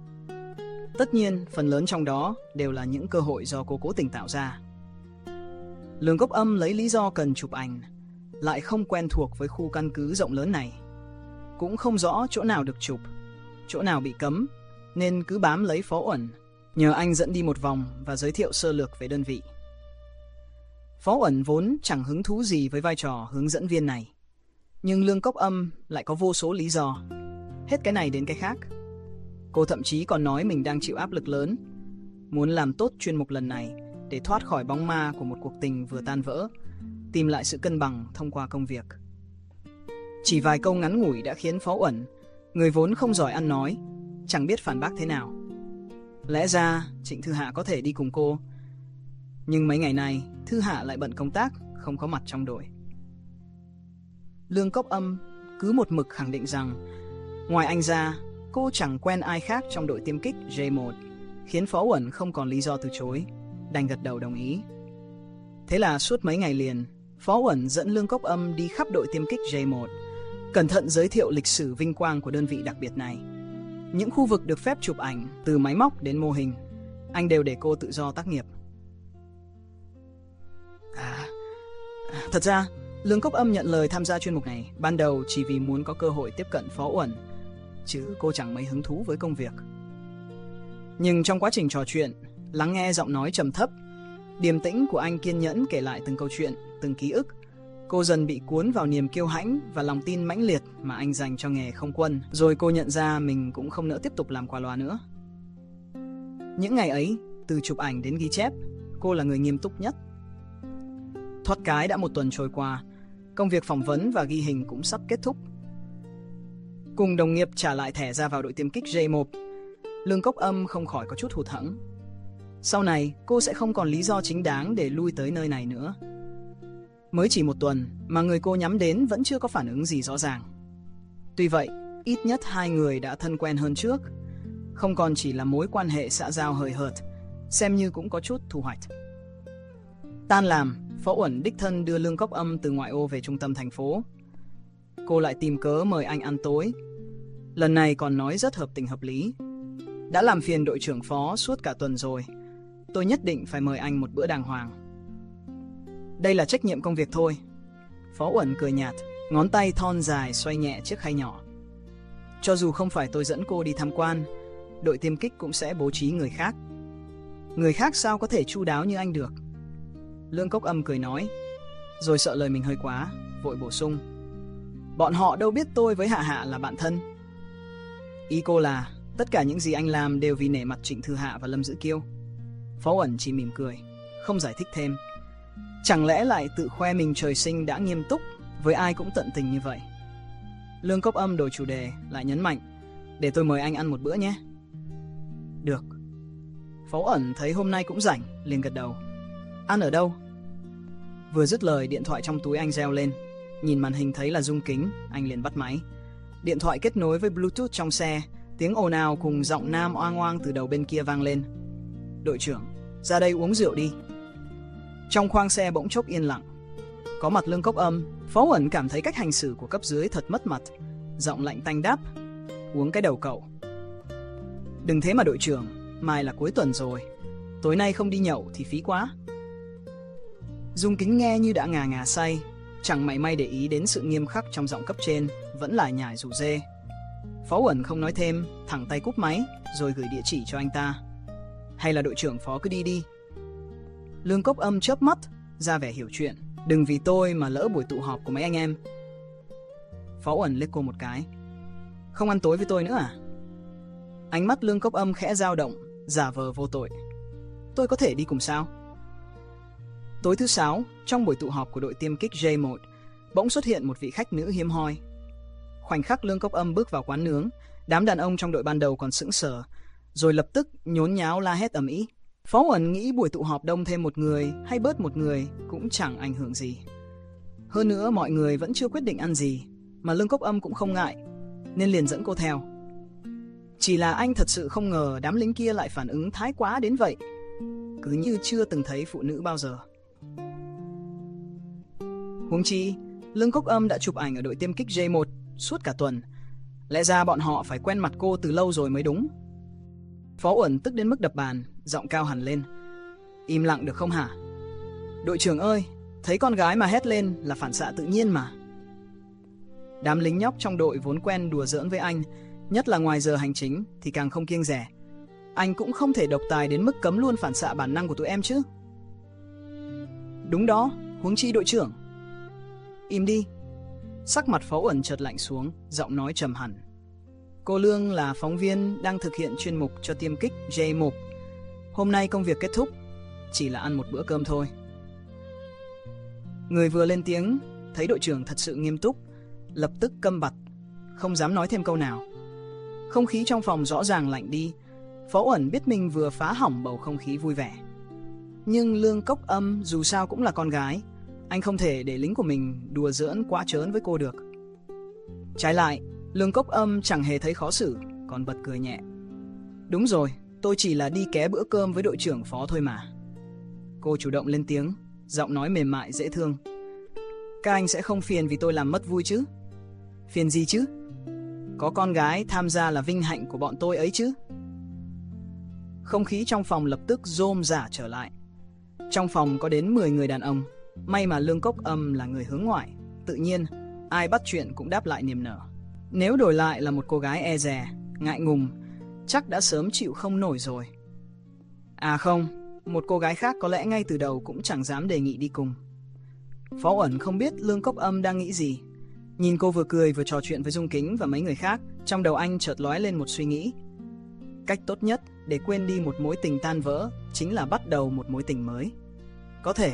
Tất nhiên, phần lớn trong đó đều là những cơ hội do cô cố tình tạo ra. Lương Cốc Âm lấy lý do cần chụp ảnh, lại không quen thuộc với khu căn cứ rộng lớn này. cũng không rõ chỗ nào được chụp, chỗ nào bị cấm, nên cứ bám lấy Phó Uẩn, nhờ anh dẫn đi một vòng và giới thiệu sơ lược về đơn vị. Phó Uẩn vốn chẳng hứng thú gì với vai trò hướng dẫn viên này, nhưng Lương Cốc Âm lại có vô số lý do, hết cái này đến cái khác. Cô thậm chí còn nói mình đang chịu áp lực lớn, muốn làm tốt chuyên mục lần này để thoát khỏi bóng ma của một cuộc tình vừa tan vỡ, tìm lại sự cân bằng thông qua công việc. Chỉ vài câu ngắn ngủi đã khiến Phó Uẩn, người vốn không giỏi ăn nói, chẳng biết phản bác thế nào. Lẽ ra Trịnh Thư Hạ có thể đi cùng cô, nhưng mấy ngày nay Thư Hạ lại bận công tác, không có mặt trong đội. Lương Cốc Âm cứ một mực khẳng định rằng ngoài anh ra, cô chẳng quen ai khác trong đội tiêm kích J một, khiến Phó Uẩn không còn lý do từ chối, đành gật đầu đồng ý. Thế là suốt mấy ngày liền, Phó Uẩn dẫn Lương Cốc Âm đi khắp đội tiêm kích J một, cẩn thận giới thiệu lịch sử vinh quang của đơn vị đặc biệt này. Những khu vực được phép chụp ảnh, từ máy móc đến mô hình, anh đều để cô tự do tác nghiệp. À, thật ra, Lương Cốc Âm nhận lời tham gia chuyên mục này ban đầu chỉ vì muốn có cơ hội tiếp cận Phó Uẩn, chứ cô chẳng mấy hứng thú với công việc. Nhưng trong quá trình trò chuyện, lắng nghe giọng nói trầm thấp, điềm tĩnh của anh kiên nhẫn kể lại từng câu chuyện, từng ký ức, cô dần bị cuốn vào niềm kiêu hãnh và lòng tin mãnh liệt mà anh dành cho nghề không quân. Rồi cô nhận ra mình cũng không nỡ tiếp tục làm qua loa nữa. Những ngày ấy, từ chụp ảnh đến ghi chép, cô là người nghiêm túc nhất. Thoát cái đã một tuần trôi qua, công việc phỏng vấn và ghi hình cũng sắp kết thúc. Cùng đồng nghiệp trả lại thẻ ra vào đội tiêm kích J một, Lương Cốc Âm không khỏi có chút hụt hẫng. Sau này, cô sẽ không còn lý do chính đáng để lui tới nơi này nữa. Mới chỉ một tuần mà người cô nhắm đến vẫn chưa có phản ứng gì rõ ràng. Tuy vậy, ít nhất hai người đã thân quen hơn trước, không còn chỉ là mối quan hệ xã giao hời hợt, xem như cũng có chút thu hoạch. Tan làm, Phó Uẩn đích thân đưa Lương Cốc Âm từ ngoại ô về trung tâm thành phố. Cô lại tìm cớ mời anh ăn tối. Lần này còn nói rất hợp tình hợp lý. Đã làm phiền đội trưởng Phó suốt cả tuần rồi, tôi nhất định phải mời anh một bữa đàng hoàng. Đây là trách nhiệm công việc thôi. Phó Uẩn cười nhạt, ngón tay thon dài xoay nhẹ chiếc khay nhỏ. Cho dù không phải tôi dẫn cô đi tham quan, đội tiêm kích cũng sẽ bố trí người khác. Người khác sao có thể chu đáo như anh được? Lương Cốc Âm cười nói, rồi sợ lời mình hơi quá, vội bổ sung. Bọn họ đâu biết tôi với Hạ Hạ là bạn thân. Ý cô là tất cả những gì anh làm đều vì nể mặt Trịnh Thư Hạ và Lâm Dữ Kiêu. Phó Uẩn chỉ mỉm cười, không giải thích thêm. Chẳng lẽ lại tự khoe mình trời sinh đã nghiêm túc, với ai cũng tận tình như vậy? Lương Cốc Âm đổi chủ đề, lại nhấn mạnh, để tôi mời anh ăn một bữa nhé. Được. Phó Uẩn thấy hôm nay cũng rảnh, liền gật đầu. Ăn ở đâu? Vừa dứt lời, điện thoại trong túi anh reo lên. Nhìn màn hình thấy là Dung Kính, anh liền bắt máy. Điện thoại kết nối với Bluetooth trong xe, tiếng ồn ào cùng giọng nam oang oang từ đầu bên kia vang lên. Đội trưởng, ra đây uống rượu đi. Trong khoang xe bỗng chốc yên lặng. Có mặt Lương Cốc Âm, Phó Uẩn cảm thấy cách hành xử của cấp dưới thật mất mặt. Giọng lạnh tanh đáp, uống cái đầu cậu. Đừng thế mà đội trưởng, mai là cuối tuần rồi, tối nay không đi nhậu thì phí quá. Dung Kính nghe như đã ngà ngà say, chẳng mảy may để ý đến sự nghiêm khắc trong giọng cấp trên, vẫn lải nhải rủ rê. Phó Uẩn không nói thêm, thẳng tay cúp máy, rồi gửi địa chỉ cho anh ta. Hay là đội trưởng Phó cứ đi đi. Lương Cốc Âm chớp mắt, ra vẻ hiểu chuyện. Đừng vì tôi mà lỡ buổi tụ họp của mấy anh em. Phó Uẩn liếc cô một cái. Không ăn tối với tôi nữa à? Ánh mắt Lương Cốc Âm khẽ dao động, giả vờ vô tội. Tôi có thể đi cùng sao? Tối thứ sáu, trong buổi tụ họp của đội tiêm kích J một, bỗng xuất hiện một vị khách nữ hiếm hoi. Khoảnh khắc Lương Cốc Âm bước vào quán nướng, đám đàn ông trong đội ban đầu còn sững sờ, rồi lập tức nhốn nháo la hét ầm ĩ. Phó Uẩn nghĩ buổi tụ họp đông thêm một người hay bớt một người cũng chẳng ảnh hưởng gì. Hơn nữa mọi người vẫn chưa quyết định ăn gì, mà Lương Cốc Âm cũng không ngại, nên liền dẫn cô theo. Chỉ là anh thật sự không ngờ đám lính kia lại phản ứng thái quá đến vậy, cứ như chưa từng thấy phụ nữ bao giờ. Huống chi, Lương Cốc Âm đã chụp ảnh ở đội tiêm kích J một suốt cả tuần, lẽ ra bọn họ phải quen mặt cô từ lâu rồi mới đúng. Phó Uẩn tức đến mức đập bàn, giọng cao hẳn lên. Im lặng được không hả? Đội trưởng ơi, thấy con gái mà hét lên là phản xạ tự nhiên mà. Đám lính nhóc trong đội vốn quen đùa giỡn với anh, nhất là ngoài giờ hành chính thì càng không kiêng dè. Anh cũng không thể độc tài đến mức cấm luôn phản xạ bản năng của tụi em chứ. Đúng đó, huống chi đội trưởng. Im đi. Sắc mặt Phó Uẩn chợt lạnh xuống, giọng nói trầm hẳn. Cô Lương là phóng viên đang thực hiện chuyên mục cho tiêm kích J một. Hôm nay công việc kết thúc, chỉ là ăn một bữa cơm thôi. Người vừa lên tiếng thấy đội trưởng thật sự nghiêm túc, lập tức câm bặt, không dám nói thêm câu nào. Không khí trong phòng rõ ràng lạnh đi. Phó Uẩn biết mình vừa phá hỏng bầu không khí vui vẻ. Nhưng Lương Cốc Âm dù sao cũng là con gái, anh không thể để lính của mình đùa giỡn quá trớn với cô được. Trái lại, Lương Cốc Âm chẳng hề thấy khó xử, còn bật cười nhẹ. Đúng rồi, tôi chỉ là đi ké bữa cơm với đội trưởng Phó thôi mà. Cô chủ động lên tiếng, giọng nói mềm mại dễ thương. Các anh sẽ không phiền vì tôi làm mất vui chứ? Phiền gì chứ? Có con gái tham gia là vinh hạnh của bọn tôi ấy chứ. Không khí trong phòng lập tức rôm rả trở lại. Trong phòng có đến mười người đàn ông. May mà Lương Cốc Âm là người hướng ngoại, tự nhiên ai bắt chuyện cũng đáp lại niềm nở. Nếu đổi lại là một cô gái e dè, ngại ngùng, chắc đã sớm chịu không nổi rồi. À không, một cô gái khác có lẽ ngay từ đầu cũng chẳng dám đề nghị đi cùng. Phó Uẩn không biết Lương Cốc Âm đang nghĩ gì. Nhìn cô vừa cười vừa trò chuyện với Dung Kính và mấy người khác, trong đầu anh chợt lóe lên một suy nghĩ. Cách tốt nhất để quên đi một mối tình tan vỡ chính là bắt đầu một mối tình mới. Có thể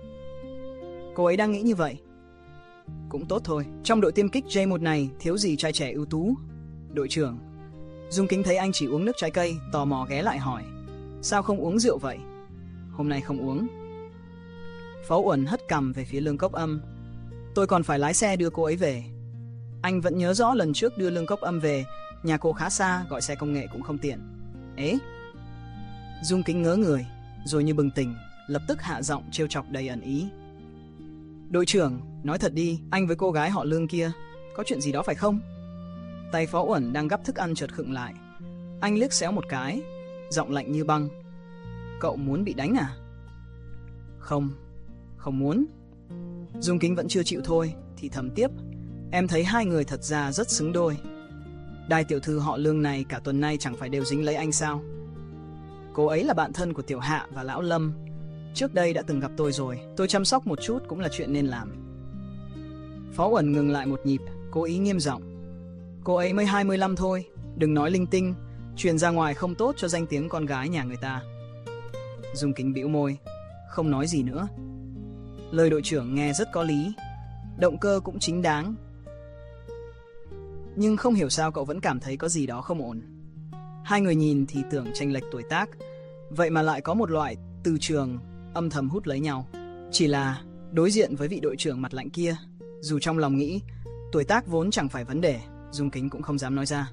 cô ấy đang nghĩ như vậy. Cũng tốt thôi, trong đội tiêm kích J một này thiếu gì trai trẻ ưu tú. Đội trưởng. Dung Kính thấy anh chỉ uống nước trái cây, tò mò ghé lại hỏi. Sao không uống rượu vậy? Hôm nay không uống. Phó Uẩn hất cằm về phía Lương Cốc Âm. Tôi còn phải lái xe đưa cô ấy về. Anh vẫn nhớ rõ lần trước đưa Lương Cốc Âm về, nhà cô khá xa, gọi xe công nghệ cũng không tiện. Ế? Dung Kính ngớ người, rồi như bừng tỉnh, lập tức hạ giọng trêu chọc đầy ẩn ý. Đội trưởng, nói thật đi, anh với cô gái họ Lương kia, có chuyện gì đó phải không? Tay Phó Uẩn đang gắp thức ăn chợt khựng lại. Anh liếc xéo một cái, giọng lạnh như băng. Cậu muốn bị đánh à? Không, không muốn. Dung Kính vẫn chưa chịu thôi, thì thầm tiếp. Em thấy hai người thật ra rất xứng đôi. Đại tiểu thư họ Lương này cả tuần nay chẳng phải đều dính lấy anh sao? Cô ấy là bạn thân của Tiểu Hạ và Lão Lâm. Trước đây đã từng gặp tôi rồi, tôi chăm sóc một chút cũng là chuyện nên làm. Phó Uẩn ngừng lại một nhịp, cố ý nghiêm giọng. Cô ấy mới hai mươi lăm thôi, đừng nói linh tinh, truyền ra ngoài không tốt cho danh tiếng con gái nhà người ta. Dung Kính bĩu môi, không nói gì nữa. Lời đội trưởng nghe rất có lý, động cơ cũng chính đáng. Nhưng không hiểu sao cậu vẫn cảm thấy có gì đó không ổn. Hai người nhìn thì tưởng chênh lệch tuổi tác, vậy mà lại có một loại từ trường âm thầm hút lấy nhau. Chỉ là đối diện với vị đội trưởng mặt lạnh kia, dù trong lòng nghĩ tuổi tác vốn chẳng phải vấn đề, Dung Kính cũng không dám nói ra.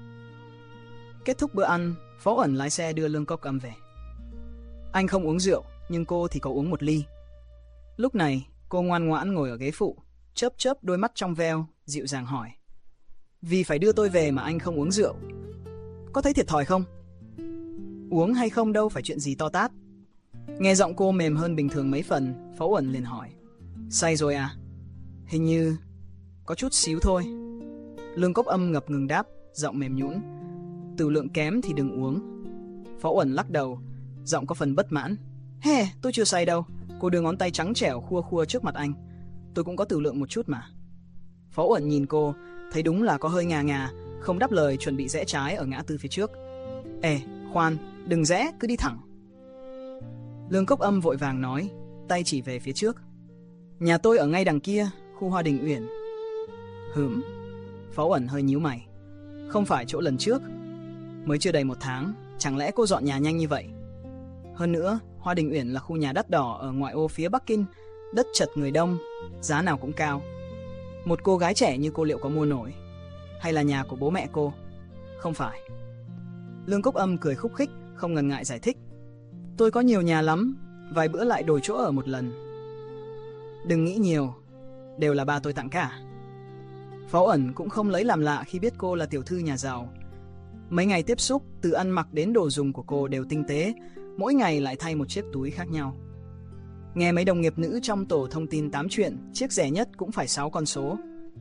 Kết thúc bữa ăn, Phó Uẩn lái xe đưa Lương Cốc Âm về. Anh không uống rượu, nhưng cô thì có uống một ly. Lúc này, cô ngoan ngoãn ngồi ở ghế phụ, chớp chớp đôi mắt trong veo, dịu dàng hỏi. Vì phải đưa tôi về mà anh không uống rượu, có thấy thiệt thòi không? Uống hay không đâu phải chuyện gì to tát. Nghe giọng cô mềm hơn bình thường mấy phần, Phó Uẩn liền hỏi. Say rồi à? Hình như có chút xíu thôi. Lương Cốc Âm ngập ngừng đáp, giọng mềm nhũn. Tử lượng kém thì đừng uống. Phó Uẩn lắc đầu, giọng có phần bất mãn. Hè, tôi chưa say đâu. Cô đưa ngón tay trắng trẻo khua khua trước mặt anh. Tôi cũng có tử lượng một chút mà. Phó Uẩn nhìn cô, thấy đúng là có hơi ngà ngà, không đáp lời, chuẩn bị rẽ trái ở ngã tư phía trước. Ê, khoan, đừng rẽ, cứ đi thẳng. Lương Cốc Âm vội vàng nói, tay chỉ về phía trước. Nhà tôi ở ngay đằng kia, khu Hoa Đình Uyển. Hửm. Phó Uẩn hơi nhíu mày. Không phải chỗ lần trước. Mới chưa đầy một tháng, chẳng lẽ cô dọn nhà nhanh như vậy? Hơn nữa, Hoa Đình Uyển là khu nhà đắt đỏ ở ngoại ô phía Bắc Kinh, đất chật người đông, giá nào cũng cao. Một cô gái trẻ như cô liệu có mua nổi? Hay là nhà của bố mẹ cô? Không phải. Lương Cốc Âm cười khúc khích, không ngần ngại giải thích. Tôi có nhiều nhà lắm, vài bữa lại đổi chỗ ở một lần. Đừng nghĩ nhiều, đều là ba tôi tặng cả. Phó Uẩn cũng không lấy làm lạ khi biết cô là tiểu thư nhà giàu. Mấy ngày tiếp xúc, từ ăn mặc đến đồ dùng của cô đều tinh tế, mỗi ngày lại thay một chiếc túi khác nhau. Nghe mấy đồng nghiệp nữ trong tổ thông tin tám chuyện, chiếc rẻ nhất cũng phải sáu con số.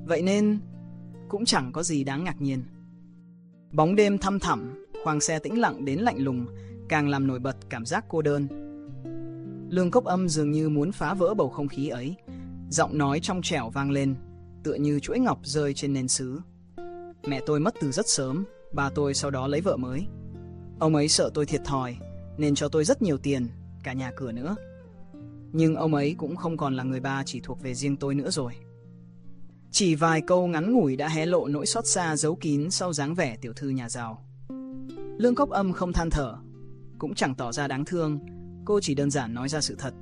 Vậy nên cũng chẳng có gì đáng ngạc nhiên. Bóng đêm thăm thẳm, khoang xe tĩnh lặng đến lạnh lùng, càng làm nổi bật cảm giác cô đơn. Lương Cốc Âm dường như muốn phá vỡ bầu không khí ấy. Giọng nói trong trẻo vang lên, tựa như chuỗi ngọc rơi trên nền sứ. Mẹ tôi mất từ rất sớm, bà tôi sau đó lấy vợ mới. Ông ấy sợ tôi thiệt thòi, nên cho tôi rất nhiều tiền, cả nhà cửa nữa. Nhưng ông ấy cũng không còn là người ba chỉ thuộc về riêng tôi nữa rồi. Chỉ vài câu ngắn ngủi đã hé lộ nỗi xót xa giấu kín sau dáng vẻ tiểu thư nhà giàu. Lương Cốc Âm không than thở, cũng chẳng tỏ ra đáng thương, cô chỉ đơn giản nói ra sự thật.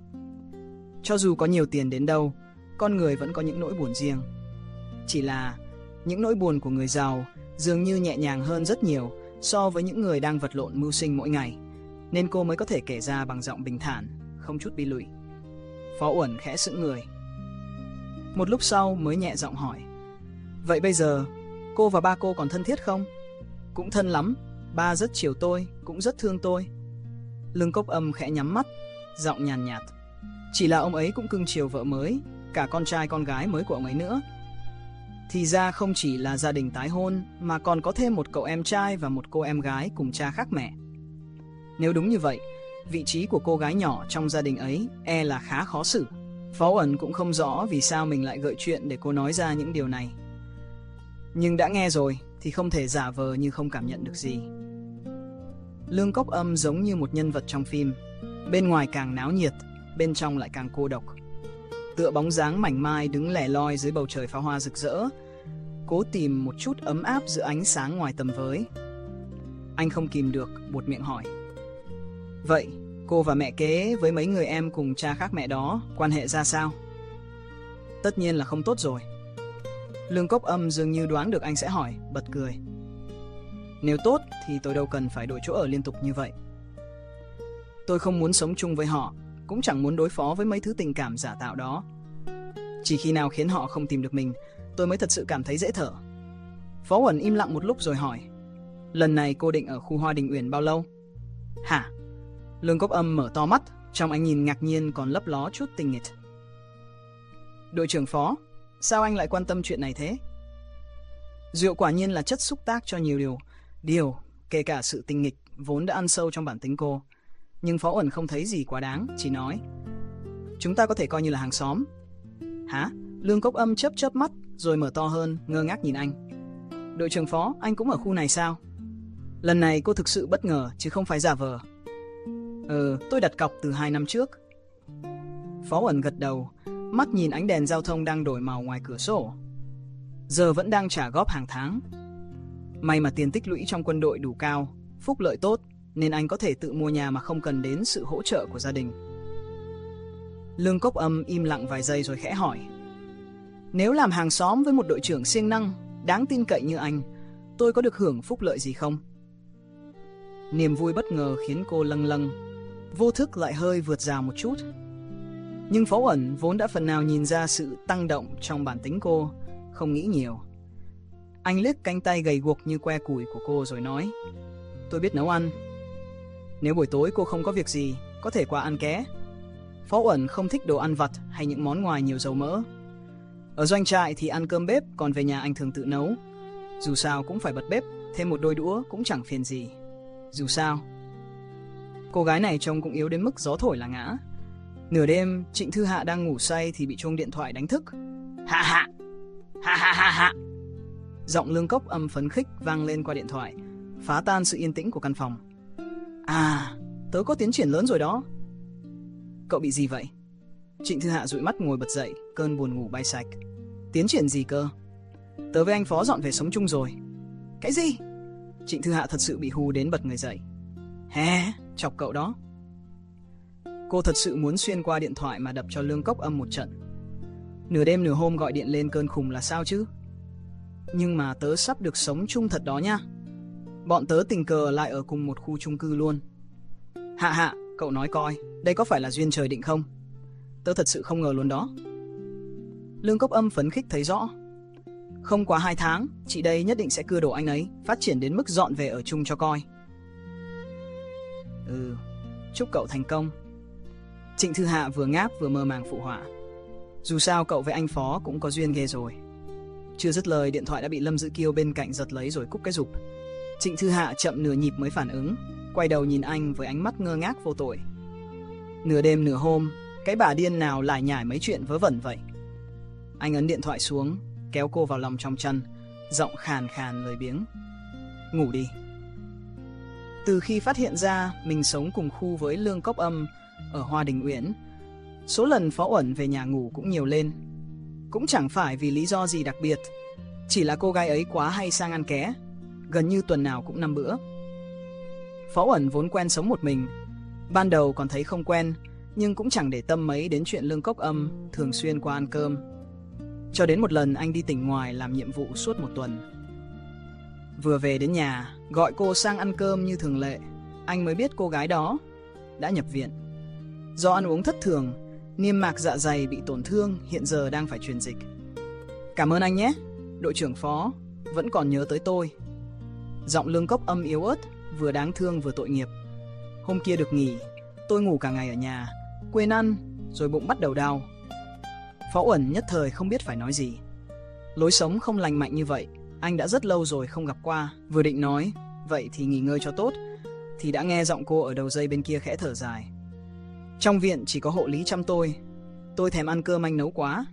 Cho dù có nhiều tiền đến đâu, con người vẫn có những nỗi buồn riêng. Chỉ là những nỗi buồn của người giàu dường như nhẹ nhàng hơn rất nhiều so với những người đang vật lộn mưu sinh mỗi ngày, nên cô mới có thể kể ra bằng giọng bình thản, không chút bi lụy. Phó Uẩn khẽ sững người. Một lúc sau mới nhẹ giọng hỏi, vậy bây giờ cô và ba cô còn thân thiết không? Cũng thân lắm, ba rất chiều tôi, cũng rất thương tôi. Lương Cốc Âm khẽ nhắm mắt, giọng nhàn nhạt, chỉ là ông ấy cũng cưng chiều vợ mới, cả con trai con gái mới của ông ấy nữa. Thì ra không chỉ là gia đình tái hôn, mà còn có thêm một cậu em trai và một cô em gái cùng cha khác mẹ. Nếu đúng như vậy, vị trí của cô gái nhỏ trong gia đình ấy e là khá khó xử. Phó Uẩn cũng không rõ vì sao mình lại gợi chuyện để cô nói ra những điều này. Nhưng đã nghe rồi thì không thể giả vờ như không cảm nhận được gì. Lương Cốc Âm giống như một nhân vật trong phim, bên ngoài càng náo nhiệt, bên trong lại càng cô độc. Tựa bóng dáng mảnh mai đứng lẻ loi dưới bầu trời pháo hoa rực rỡ, cố tìm một chút ấm áp giữa ánh sáng ngoài tầm với. Anh không kìm được, buột miệng hỏi, vậy cô và mẹ kế với mấy người em cùng cha khác mẹ đó quan hệ ra sao? Tất nhiên là không tốt rồi. Lương Cốc Âm dường như đoán được anh sẽ hỏi, bật cười. Nếu tốt thì tôi đâu cần phải đổi chỗ ở liên tục như vậy. Tôi không muốn sống chung với họ, cũng chẳng muốn đối phó với mấy thứ tình cảm giả tạo đó. Chỉ khi nào khiến họ không tìm được mình, tôi mới thật sự cảm thấy dễ thở. Phó Uẩn im lặng một lúc rồi hỏi, lần này cô định ở khu Hoa Đình Uyển bao lâu? Hả? Lương Cốc Âm mở to mắt, trong ánh nhìn ngạc nhiên còn lấp ló chút tinh nghịch. Đội trưởng Phó, sao anh lại quan tâm chuyện này thế? Rượu quả nhiên là chất xúc tác cho nhiều điều, điều, kể cả sự tinh nghịch vốn đã ăn sâu trong bản tính cô. Nhưng Phó Uẩn không thấy gì quá đáng, chỉ nói, chúng ta có thể coi như là hàng xóm. Hả? Lương Cốc Âm chớp chớp mắt, rồi mở to hơn, ngơ ngác nhìn anh. Đội trưởng Phó, anh cũng ở khu này sao? Lần này cô thực sự bất ngờ, chứ không phải giả vờ. Ừ, tôi đặt cọc từ hai năm trước. Phó Uẩn gật đầu, mắt nhìn ánh đèn giao thông đang đổi màu ngoài cửa sổ. Giờ vẫn đang trả góp hàng tháng. May mà tiền tích lũy trong quân đội đủ cao, phúc lợi tốt, nên anh có thể tự mua nhà mà không cần đến sự hỗ trợ của gia đình. Lương Cốc Âm im lặng vài giây rồi khẽ hỏi, nếu làm hàng xóm với một đội trưởng siêng năng, đáng tin cậy như anh, tôi có được hưởng phúc lợi gì không? Niềm vui bất ngờ khiến cô lâng lâng, vô thức lại hơi vượt rào một chút. Nhưng Phó Uẩn vốn đã phần nào nhìn ra sự tăng động trong bản tính cô, không nghĩ nhiều. Anh liếc cánh tay gầy guộc như que củi của cô rồi nói, tôi biết nấu ăn. Nếu buổi tối cô không có việc gì, có thể qua ăn ké. Phó Uẩn không thích đồ ăn vặt hay những món ngoài nhiều dầu mỡ. Ở doanh trại thì ăn cơm bếp, còn về nhà anh thường tự nấu. Dù sao cũng phải bật bếp, thêm một đôi đũa cũng chẳng phiền gì. Dù sao, cô gái này trông cũng yếu đến mức gió thổi là ngã. Nửa đêm, Trịnh Thư Hạ đang ngủ say thì bị chuông điện thoại đánh thức. Ha ha, ha ha ha ha. Giọng Lương Cốc Âm phấn khích vang lên qua điện thoại, phá tan sự yên tĩnh của căn phòng. À, tớ có tiến triển lớn rồi đó. Cậu bị gì vậy? Trịnh Thư Hạ dụi mắt ngồi bật dậy, cơn buồn ngủ bay sạch. Tiến triển gì cơ? Tớ với anh Phó dọn về sống chung rồi. Cái gì? Trịnh Thư Hạ thật sự bị hù đến bật người dậy. Hè, chọc cậu đó. Cô thật sự muốn xuyên qua điện thoại mà đập cho Lương Cốc Âm một trận. Nửa đêm nửa hôm gọi điện lên cơn khùng là sao chứ? Nhưng mà tớ sắp được sống chung thật đó nha. Bọn tớ tình cờ lại ở cùng một khu chung cư luôn. Hạ hạ, cậu nói coi, đây có phải là duyên trời định không? Tớ thật sự không ngờ luôn đó. Lương Cốc Âm phấn khích thấy rõ. Không quá hai tháng, chị đây nhất định sẽ cưa đổ anh ấy, phát triển đến mức dọn về ở chung cho coi. Ừ, chúc cậu thành công. Trịnh Thư Hạ vừa ngáp vừa mơ màng phụ họa. Dù sao cậu với anh Phó cũng có duyên ghê rồi. Chưa dứt lời, điện thoại đã bị Lâm Dữ Kiêu bên cạnh giật lấy rồi cúp cái rụp. Trịnh Thư Hạ chậm nửa nhịp mới phản ứng, quay đầu nhìn anh với ánh mắt ngơ ngác vô tội. Nửa đêm nửa hôm, cái bà điên nào lải nhải mấy chuyện vớ vẩn vậy? Anh ấn điện thoại xuống, kéo cô vào lòng trong chăn, giọng khàn khàn lười biếng. Ngủ đi. Từ khi phát hiện ra mình sống cùng khu với Lương Cốc Âm ở Hoa Đình Uyển, số lần Phó Uẩn về nhà ngủ cũng nhiều lên. Cũng chẳng phải vì lý do gì đặc biệt, chỉ là cô gái ấy quá hay sang ăn ké, gần như tuần nào cũng năm bữa. Phó Uẩn vốn quen sống một mình, ban đầu còn thấy không quen, nhưng cũng chẳng để tâm mấy đến chuyện Lương Cốc Âm thường xuyên qua ăn cơm. Cho đến một lần anh đi tỉnh ngoài làm nhiệm vụ suốt một tuần. Vừa về đến nhà, gọi cô sang ăn cơm như thường lệ, anh mới biết cô gái đó đã nhập viện. Do ăn uống thất thường, niêm mạc dạ dày bị tổn thương, hiện giờ đang phải truyền dịch. Cảm ơn anh nhé, đội trưởng Phó, vẫn còn nhớ tới tôi. Giọng Lương Cốc Âm yếu ớt, vừa đáng thương vừa tội nghiệp. Hôm kia được nghỉ, tôi ngủ cả ngày ở nhà, quên ăn, rồi bụng bắt đầu đau. Phó Uẩn nhất thời không biết phải nói gì. Lối sống không lành mạnh như vậy, anh đã rất lâu rồi không gặp qua. Vừa định nói, vậy thì nghỉ ngơi cho tốt, thì đã nghe giọng cô ở đầu dây bên kia khẽ thở dài. Trong viện chỉ có hộ lý chăm tôi, tôi thèm ăn cơm anh nấu quá.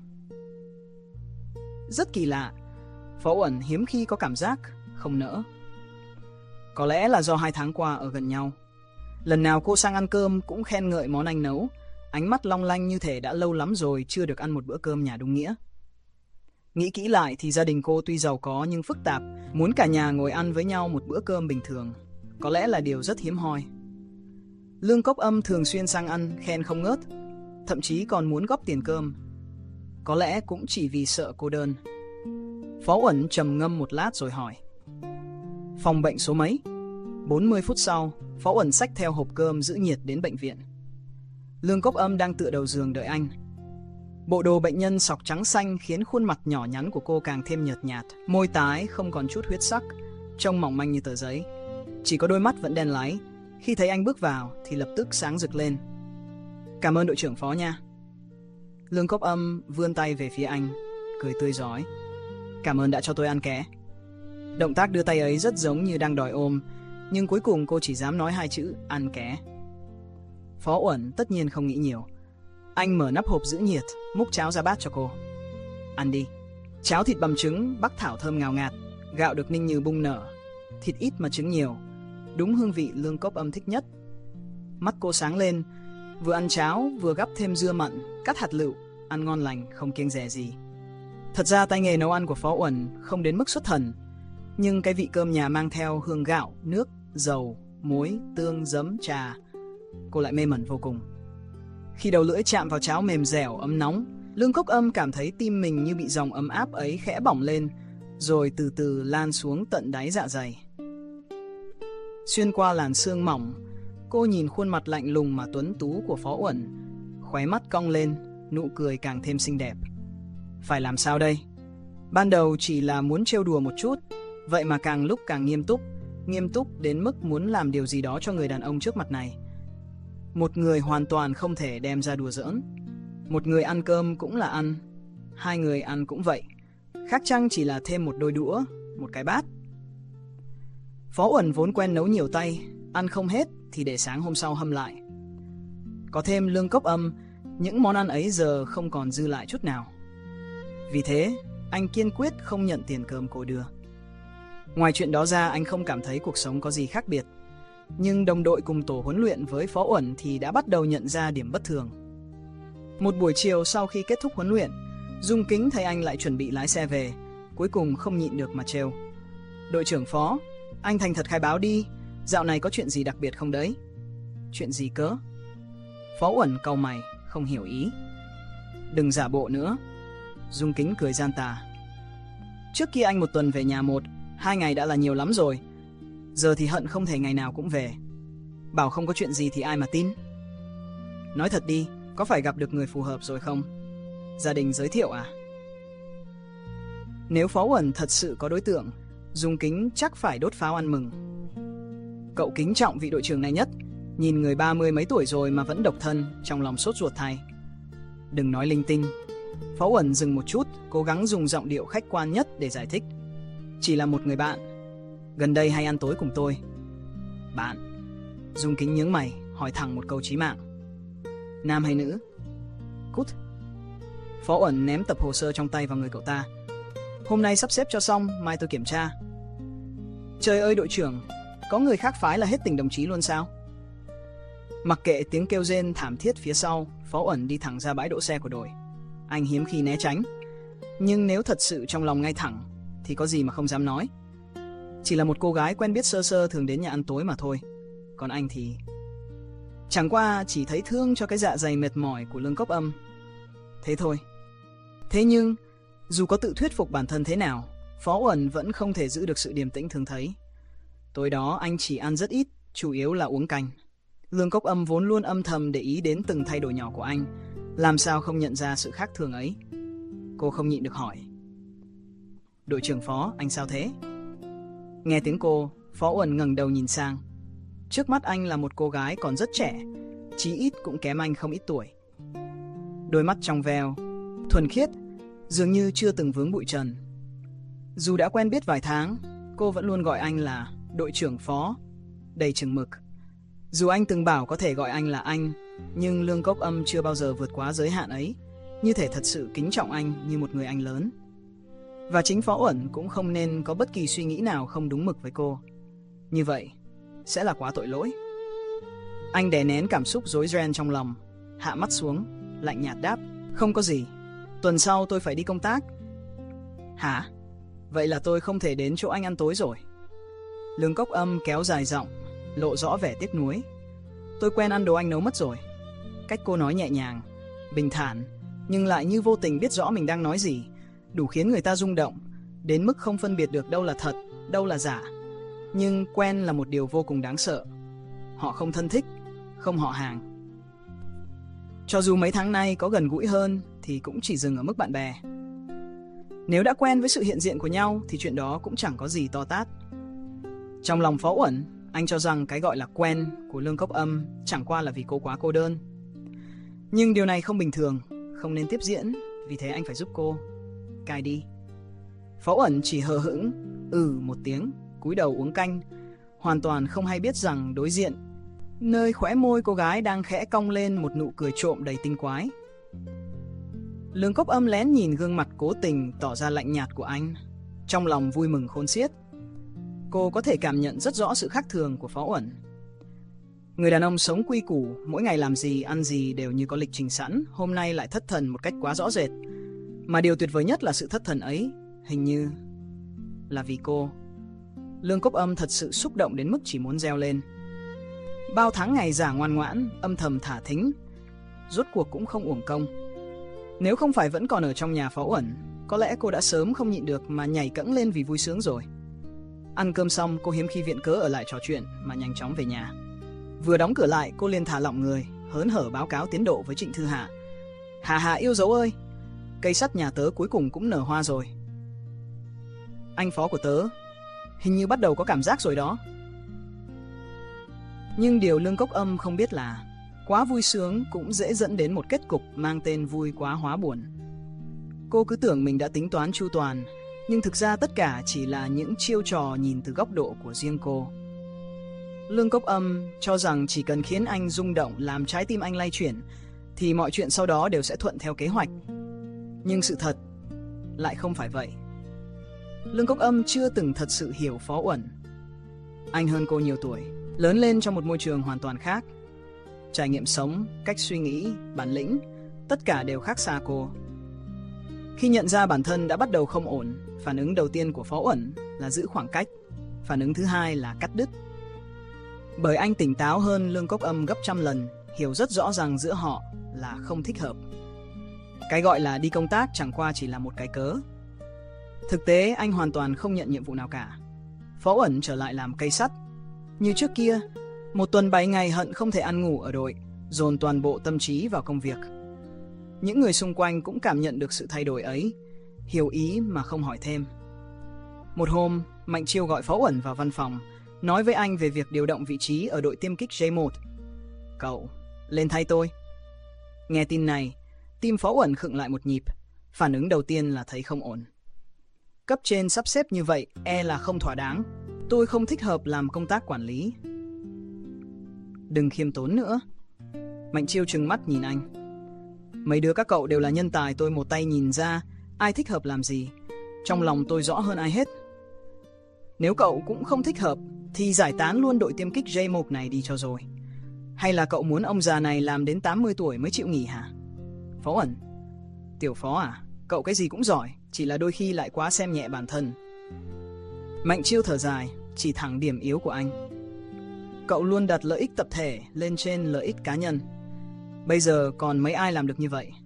Rất kỳ lạ, Phó Uẩn hiếm khi có cảm giác không nỡ. Có lẽ là do hai tháng qua ở gần nhau, lần nào cô sang ăn cơm cũng khen ngợi món anh nấu, ánh mắt long lanh như thể đã lâu lắm rồi chưa được ăn một bữa cơm nhà đúng nghĩa. Nghĩ kỹ lại thì gia đình cô tuy giàu có nhưng phức tạp, muốn cả nhà ngồi ăn với nhau một bữa cơm bình thường có lẽ là điều rất hiếm hoi. Lương Cốc Âm thường xuyên sang ăn khen không ngớt, thậm chí còn muốn góp tiền cơm. Có lẽ cũng chỉ vì sợ cô đơn. Phó Uẩn trầm ngâm một lát rồi hỏi. Phòng bệnh số mấy? bốn mươi phút sau, Phó Uẩn xách theo hộp cơm giữ nhiệt đến bệnh viện. Lương Cốc Âm đang tựa đầu giường đợi anh. Bộ đồ bệnh nhân sọc trắng xanh khiến khuôn mặt nhỏ nhắn của cô càng thêm nhợt nhạt, môi tái không còn chút huyết sắc, trông mỏng manh như tờ giấy. Chỉ có đôi mắt vẫn đen láy, khi thấy anh bước vào thì lập tức sáng rực lên. Cảm ơn đội trưởng Phó nha. Lương Cốc Âm vươn tay về phía anh, cười tươi rói. Cảm ơn đã cho tôi ăn ké. Động tác đưa tay ấy rất giống như đang đòi ôm, nhưng cuối cùng cô chỉ dám nói hai chữ ăn ké. Phó Uẩn tất nhiên không nghĩ nhiều. Anh mở nắp hộp giữ nhiệt, múc cháo ra bát cho cô. Ăn đi. Cháo thịt bằm trứng, bắc thảo thơm ngào ngạt, gạo được ninh như bung nở, thịt ít mà trứng nhiều, đúng hương vị Lương Cốc Âm thích nhất. Mắt cô sáng lên, vừa ăn cháo vừa gắp thêm dưa mận, cắt hạt lựu, ăn ngon lành không kiêng dè gì. Thật ra tay nghề nấu ăn của Phó Uẩn không đến mức xuất thần, nhưng cái vị cơm nhà mang theo hương gạo, nước, dầu, muối, tương, giấm, trà, cô lại mê mẩn vô cùng. Khi đầu lưỡi chạm vào cháo mềm dẻo, ấm nóng, Lương Cốc Âm cảm thấy tim mình như bị dòng ấm áp ấy khẽ bỏng lên, rồi từ từ lan xuống tận đáy dạ dày. Xuyên qua làn sương mỏng, cô nhìn khuôn mặt lạnh lùng mà tuấn tú của Phó Uẩn, khóe mắt cong lên, nụ cười càng thêm xinh đẹp. Phải làm sao đây? Ban đầu chỉ là muốn trêu đùa một chút, vậy mà càng lúc càng nghiêm túc, nghiêm túc đến mức muốn làm điều gì đó cho người đàn ông trước mặt này. Một người hoàn toàn không thể đem ra đùa giỡn. Một người ăn cơm cũng là ăn, hai người ăn cũng vậy, khác chăng chỉ là thêm một đôi đũa, một cái bát. Phó Uẩn vốn quen nấu nhiều tay, ăn không hết thì để sáng hôm sau hâm lại. Có thêm Lương Cốc Âm, những món ăn ấy giờ không còn dư lại chút nào. Vì thế, anh kiên quyết không nhận tiền cơm cô đưa. Ngoài chuyện đó ra, anh không cảm thấy cuộc sống có gì khác biệt. Nhưng đồng đội cùng tổ huấn luyện với Phó Uẩn thì đã bắt đầu nhận ra điểm bất thường. Một buổi chiều sau khi kết thúc huấn luyện, Dung Kính thấy anh lại chuẩn bị lái xe về, cuối cùng không nhịn được mà trêu. Đội trưởng Phó, anh thành thật khai báo đi, dạo này có chuyện gì đặc biệt không đấy? Chuyện gì cớ? Phó Uẩn cau mày, không hiểu ý. Đừng giả bộ nữa. Dung Kính cười gian tà. Trước kia anh một tuần về nhà một, hai ngày đã là nhiều lắm rồi. Giờ thì hận không thể ngày nào cũng về. Bảo không có chuyện gì thì ai mà tin. Nói thật đi, có phải gặp được người phù hợp rồi không? Gia đình giới thiệu à? Nếu Phó Uẩn thật sự có đối tượng, Dung Kính chắc phải đốt pháo ăn mừng. Cậu kính trọng vị đội trưởng này nhất, nhìn người ba mươi mấy tuổi rồi mà vẫn độc thân, trong lòng sốt ruột thay. Đừng nói linh tinh, Phó Uẩn dừng một chút, cố gắng dùng giọng điệu khách quan nhất để giải thích. Chỉ là một người bạn, gần đây hay ăn tối cùng tôi. Bạn? Dung Kính nhướng mày, hỏi thẳng một câu chí mạng. Nam hay nữ? Cút. Phó Uẩn ném tập hồ sơ trong tay vào người cậu ta. Hôm nay sắp xếp cho xong, mai tôi kiểm tra. Trời ơi đội trưởng, có người khác phái là hết tình đồng chí luôn sao? Mặc kệ tiếng kêu rên thảm thiết phía sau, Phó Uẩn đi thẳng ra bãi đỗ xe của đội. Anh hiếm khi né tránh, nhưng nếu thật sự trong lòng ngay thẳng thì có gì mà không dám nói. Chỉ là một cô gái quen biết sơ sơ thường đến nhà ăn tối mà thôi. Còn anh thì chẳng qua chỉ thấy thương cho cái dạ dày mệt mỏi của Lương Cốc Âm. Thế thôi. Thế nhưng dù có tự thuyết phục bản thân thế nào, Phó Uẩn vẫn không thể giữ được sự điềm tĩnh thường thấy. Tối đó anh chỉ ăn rất ít, chủ yếu là uống canh. Lương Cốc Âm vốn luôn âm thầm để ý đến từng thay đổi nhỏ của anh, làm sao không nhận ra sự khác thường ấy. Cô không nhịn được hỏi. Đội trưởng Phó, anh sao thế? Nghe tiếng cô, Phó Uẩn ngẩng đầu nhìn sang. Trước mắt anh là một cô gái còn rất trẻ, chí ít cũng kém anh không ít tuổi. Đôi mắt trong veo, thuần khiết, dường như chưa từng vướng bụi trần. Dù đã quen biết vài tháng, cô vẫn luôn gọi anh là đội trưởng Phó, đầy chừng mực. Dù anh từng bảo có thể gọi anh là anh, nhưng Lương Cốc Âm chưa bao giờ vượt quá giới hạn ấy, như thể thật sự kính trọng anh như một người anh lớn. Và chính Phó Uẩn cũng không nên có bất kỳ suy nghĩ nào không đúng mực với cô. Như vậy sẽ là quá tội lỗi. Anh đè nén cảm xúc rối ren trong lòng, hạ mắt xuống, lạnh nhạt đáp. Không có gì, tuần sau tôi phải đi công tác. Hả? Vậy là tôi không thể đến chỗ anh ăn tối rồi. Lương Cốc Âm kéo dài giọng, lộ rõ vẻ tiếc nuối. Tôi quen ăn đồ anh nấu mất rồi. Cách cô nói nhẹ nhàng, bình thản, nhưng lại như vô tình biết rõ mình đang nói gì, đủ khiến người ta rung động, đến mức không phân biệt được đâu là thật, đâu là giả. Nhưng quen là một điều vô cùng đáng sợ. Họ không thân thích, không họ hàng. Cho dù mấy tháng nay có gần gũi hơn thì cũng chỉ dừng ở mức bạn bè. Nếu đã quen với sự hiện diện của nhau thì chuyện đó cũng chẳng có gì to tát. Trong lòng Phó Uẩn, anh cho rằng cái gọi là quen của Lương Cốc Âm chẳng qua là vì cô quá cô đơn. Nhưng điều này không bình thường, không nên tiếp diễn, vì thế anh phải giúp cô cai đi. Phó Uẩn chỉ hờ hững ừ một tiếng, cúi đầu uống canh, hoàn toàn không hay biết rằng đối diện, nơi khóe môi cô gái đang khẽ cong lên một nụ cười trộm đầy tinh quái. Lương Cốc Âm lén nhìn gương mặt cố tình tỏ ra lạnh nhạt của anh, trong lòng vui mừng khôn xiết. Cô có thể cảm nhận rất rõ sự khác thường của Phó Uẩn. Người đàn ông sống quy củ, mỗi ngày làm gì, ăn gì đều như có lịch trình sẵn, hôm nay lại thất thần một cách quá rõ rệt. Mà điều tuyệt vời nhất là sự thất thần ấy, hình như là vì cô. Lương Cốc Âm thật sự xúc động đến mức chỉ muốn reo lên. Bao tháng ngày giả ngoan ngoãn, âm thầm thả thính, rốt cuộc cũng không uổng công. Nếu không phải vẫn còn ở trong nhà Phó Uẩn, có lẽ cô đã sớm không nhịn được mà nhảy cẫng lên vì vui sướng rồi. Ăn cơm xong, cô hiếm khi viện cớ ở lại trò chuyện mà nhanh chóng về nhà. Vừa đóng cửa lại, cô liền thả lỏng người, hớn hở báo cáo tiến độ với Trịnh Thư Hạ. Hà Hà yêu dấu ơi, cây sắt nhà tớ cuối cùng cũng nở hoa rồi. Anh Phó của tớ hình như bắt đầu có cảm giác rồi đó. Nhưng điều Lương Cốc Âm không biết là quá vui sướng cũng dễ dẫn đến một kết cục mang tên vui quá hóa buồn. Cô cứ tưởng mình đã tính toán chu toàn, nhưng thực ra tất cả chỉ là những chiêu trò nhìn từ góc độ của riêng cô. Lương Cốc Âm cho rằng chỉ cần khiến anh rung động, làm trái tim anh lay chuyển, thì mọi chuyện sau đó đều sẽ thuận theo kế hoạch. Nhưng sự thật lại không phải vậy. Lương Cốc Âm chưa từng thật sự hiểu Phó Uẩn. Anh hơn cô nhiều tuổi, lớn lên trong một môi trường hoàn toàn khác. Trải nghiệm sống, cách suy nghĩ, bản lĩnh, tất cả đều khác xa cô. Khi nhận ra bản thân đã bắt đầu không ổn, phản ứng đầu tiên của Phó Uẩn là giữ khoảng cách, phản ứng thứ hai là cắt đứt. Bởi anh tỉnh táo hơn Lương Cốc Âm gấp trăm lần, hiểu rất rõ rằng giữa họ là không thích hợp. Cái gọi là đi công tác chẳng qua chỉ là một cái cớ. Thực tế anh hoàn toàn không nhận nhiệm vụ nào cả. Phó Uẩn trở lại làm cây sắt. Như trước kia, một tuần bảy ngày hận không thể ăn ngủ ở đội, dồn toàn bộ tâm trí vào công việc. Những người xung quanh cũng cảm nhận được sự thay đổi ấy, hiểu ý mà không hỏi thêm. Một hôm, Mạnh Chiêu gọi Phó Uẩn vào văn phòng, nói với anh về việc điều động vị trí ở đội tiêm kích J một. Cậu, lên thay tôi. Nghe tin này, tim Phó Uẩn khựng lại một nhịp. Phản ứng đầu tiên là thấy không ổn. Cấp trên sắp xếp như vậy e là không thỏa đáng. Tôi không thích hợp làm công tác quản lý. Đừng khiêm tốn nữa. Mạnh Chiêu trừng mắt nhìn anh. Mấy đứa các cậu đều là nhân tài, tôi một tay nhìn ra ai thích hợp làm gì. Trong lòng tôi rõ hơn ai hết. Nếu cậu cũng không thích hợp thì giải tán luôn đội tiêm kích J một này đi cho rồi. Hay là cậu muốn ông già này làm đến tám mươi tuổi mới chịu nghỉ hả? Phó Ẩn. Tiểu Phó à, cậu cái gì cũng giỏi, chỉ là đôi khi lại quá xem nhẹ bản thân. Mạnh Chiêu thở dài, chỉ thẳng điểm yếu của anh. Cậu luôn đặt lợi ích tập thể lên trên lợi ích cá nhân. Bây giờ còn mấy ai làm được như vậy?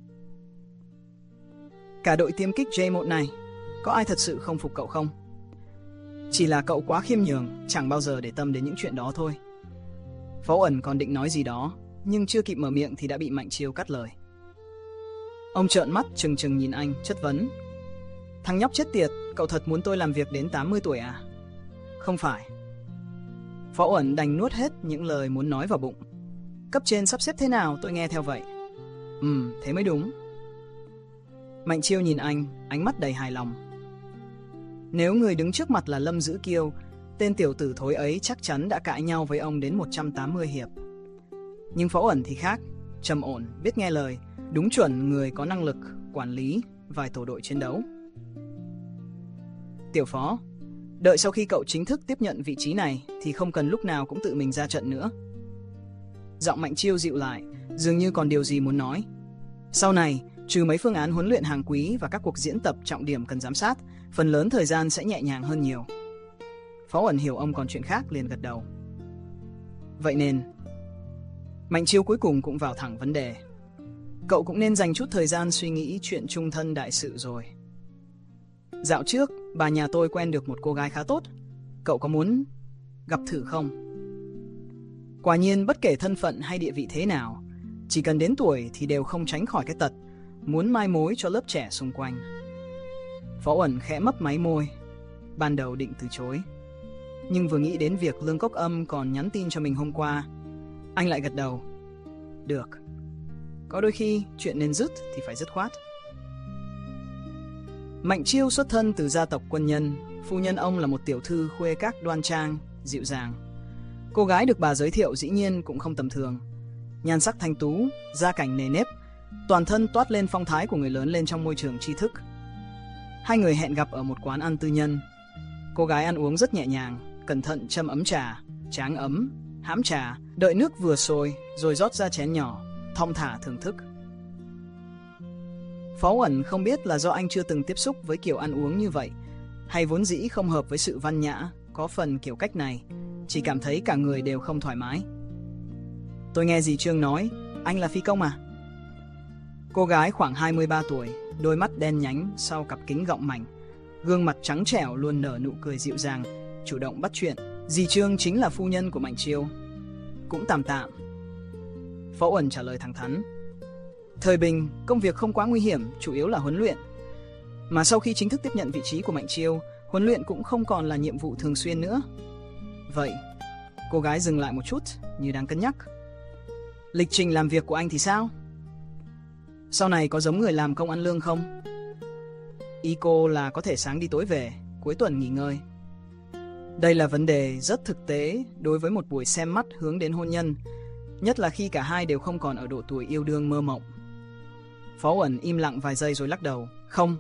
Cả đội tiêm kích J một này, có ai thật sự không phục cậu không? Chỉ là cậu quá khiêm nhường, chẳng bao giờ để tâm đến những chuyện đó thôi. Phó Ẩn còn định nói gì đó, nhưng chưa kịp mở miệng thì đã bị Mạnh Chiêu cắt lời. Ông trợn mắt trừng trừng nhìn anh, chất vấn. Thằng nhóc chết tiệt, cậu thật muốn tôi làm việc đến tám mươi tuổi à? Không phải. Phó Ẩn đành nuốt hết những lời muốn nói vào bụng. Cấp trên sắp xếp thế nào tôi nghe theo vậy. Ừm, thế mới đúng. Mạnh Chiêu nhìn anh, ánh mắt đầy hài lòng. Nếu người đứng trước mặt là Lâm Dữ Kiêu, tên tiểu tử thối ấy chắc chắn đã cãi nhau với ông đến một trăm tám mươi hiệp. Nhưng Phó Ẩn thì khác, trầm ổn, biết nghe lời, đúng chuẩn người có năng lực quản lý vài tổ đội chiến đấu. Tiểu Phó, đợi sau khi cậu chính thức tiếp nhận vị trí này thì không cần lúc nào cũng tự mình ra trận nữa. Giọng Mạnh Chiêu dịu lại, dường như còn điều gì muốn nói. Sau này, trừ mấy phương án huấn luyện hàng quý và các cuộc diễn tập trọng điểm cần giám sát, phần lớn thời gian sẽ nhẹ nhàng hơn nhiều. Phó Ẩn hiểu ông còn chuyện khác liền gật đầu. Vậy nên, Mạnh Chiêu cuối cùng cũng vào thẳng vấn đề. Cậu cũng nên dành chút thời gian suy nghĩ chuyện chung thân đại sự rồi. Dạo trước, bà nhà tôi quen được một cô gái khá tốt. Cậu có muốn gặp thử không? Quả nhiên bất kể thân phận hay địa vị thế nào, chỉ cần đến tuổi thì đều không tránh khỏi cái tật muốn mai mối cho lớp trẻ xung quanh. Phó Ẩn khẽ mấp máy môi, ban đầu định từ chối. Nhưng vừa nghĩ đến việc Lương Cốc Âm còn nhắn tin cho mình hôm qua, anh lại gật đầu. Được. Có đôi khi chuyện nên dứt thì phải dứt khoát. Mạnh Chiêu xuất thân từ gia tộc quân nhân, phu nhân ông là một tiểu thư khuê các đoan trang, dịu dàng. Cô gái được bà giới thiệu dĩ nhiên cũng không tầm thường. Nhan sắc thanh tú, gia cảnh nề nếp, toàn thân toát lên phong thái của người lớn lên trong môi trường tri thức. Hai người hẹn gặp ở một quán ăn tư nhân. Cô gái ăn uống rất nhẹ nhàng, cẩn thận châm ấm trà, tráng ấm, hãm trà, đợi nước vừa sôi rồi rót ra chén nhỏ, thong thả thưởng thức. Phó Ẩn không biết là do anh chưa từng tiếp xúc với kiểu ăn uống như vậy, hay vốn dĩ không hợp với sự văn nhã, có phần kiểu cách này, chỉ cảm thấy cả người đều không thoải mái. Tôi nghe dì Trương nói, anh là phi công à? Cô gái khoảng hai mươi ba tuổi, đôi mắt đen nhánh sau cặp kính gọng mảnh, gương mặt trắng trẻo luôn nở nụ cười dịu dàng, chủ động bắt chuyện. Dì Trương chính là phu nhân của Mạnh Chiêu. Cũng tạm tạm. Phó Ẩn trả lời thẳng thắn. Thời bình, công việc không quá nguy hiểm, chủ yếu là huấn luyện. Mà sau khi chính thức tiếp nhận vị trí của Mạnh Chiêu, huấn luyện cũng không còn là nhiệm vụ thường xuyên nữa. Vậy, cô gái dừng lại một chút, như đang cân nhắc. Lịch trình làm việc của anh thì sao? Sau này có giống người làm công ăn lương không? Ý cô là có thể sáng đi tối về, cuối tuần nghỉ ngơi. Đây là vấn đề rất thực tế đối với một buổi xem mắt hướng đến hôn nhân, nhất là khi cả hai đều không còn ở độ tuổi yêu đương mơ mộng. Phó Ẩn im lặng vài giây rồi lắc đầu. Không.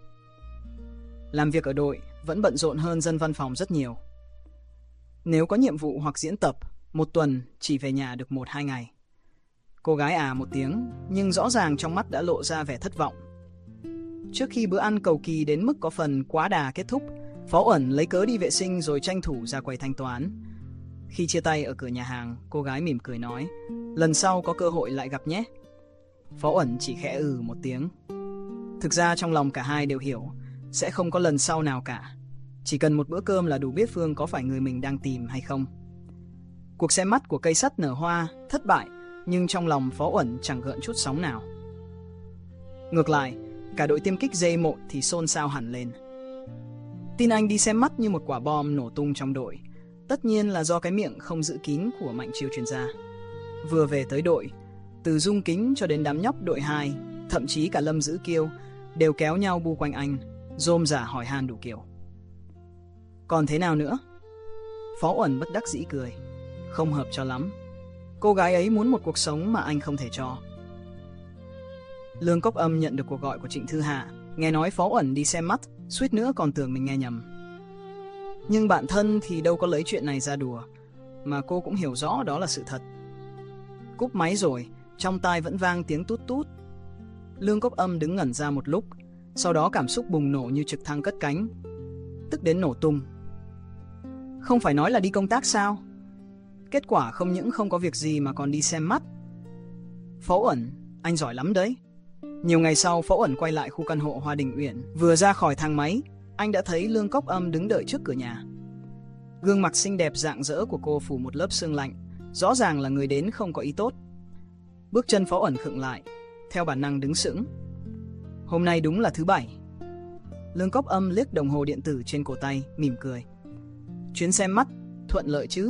Làm việc ở đội vẫn bận rộn hơn dân văn phòng rất nhiều. Nếu có nhiệm vụ hoặc diễn tập, một tuần chỉ về nhà được một hai ngày. Cô gái à một tiếng, nhưng rõ ràng trong mắt đã lộ ra vẻ thất vọng. Trước khi bữa ăn cầu kỳ đến mức có phần quá đà kết thúc, Phó Ẩn lấy cớ đi vệ sinh rồi tranh thủ ra quầy thanh toán. Khi chia tay ở cửa nhà hàng, cô gái mỉm cười nói, lần sau có cơ hội lại gặp nhé. Phó Ẩn chỉ khẽ ừ một tiếng. Thực ra trong lòng cả hai đều hiểu, sẽ không có lần sau nào cả. Chỉ cần một bữa cơm là đủ biết Phương có phải người mình đang tìm hay không. Cuộc xem mắt của cây sắt nở hoa thất bại, nhưng trong lòng Phó Ẩn chẳng gợn chút sóng nào. Ngược lại, cả đội tiêm kích J một thì xôn xao hẳn lên. Tin anh đi xem mắt như một quả bom nổ tung trong đội, tất nhiên là do cái miệng không giữ kín của Mạnh Chiêu truyền ra. Vừa về tới đội, từ Dung Kính cho đến đám nhóc đội hai, thậm chí cả Lâm Dữ Kiêu, đều kéo nhau bu quanh anh, rôm rả hỏi han đủ kiểu. Còn thế nào nữa? Phó Uẩn bất đắc dĩ cười. Không hợp cho lắm. Cô gái ấy muốn một cuộc sống mà anh không thể cho. Lương Cốc Âm nhận được cuộc gọi của Trịnh Thư Hạ, nghe nói Phó Uẩn đi xem mắt, suýt nữa còn tưởng mình nghe nhầm. Nhưng bạn thân thì đâu có lấy chuyện này ra đùa, mà cô cũng hiểu rõ đó là sự thật. Cúp máy rồi, trong tai vẫn vang tiếng tút tút. Lương Cốc Âm đứng ngẩn ra một lúc, sau đó cảm xúc bùng nổ như trực thăng cất cánh, tức đến nổ tung. Không phải nói là đi công tác sao? Kết quả không những không có việc gì mà còn đi xem mắt. Phó Uẩn, anh giỏi lắm đấy. Nhiều ngày sau, Phó Uẩn quay lại khu căn hộ Hoa Đình Uyển. Vừa ra khỏi thang máy, anh đã thấy Lương Cốc Âm đứng đợi trước cửa nhà. Gương mặt xinh đẹp rạng rỡ của cô phủ một lớp sương lạnh, rõ ràng là người đến không có ý tốt. Bước chân Phó Uẩn khựng lại, theo bản năng đứng sững. Hôm nay đúng là thứ bảy. Lương Cốc Âm liếc đồng hồ điện tử trên cổ tay, mỉm cười. Chuyến xem mắt, thuận lợi chứ?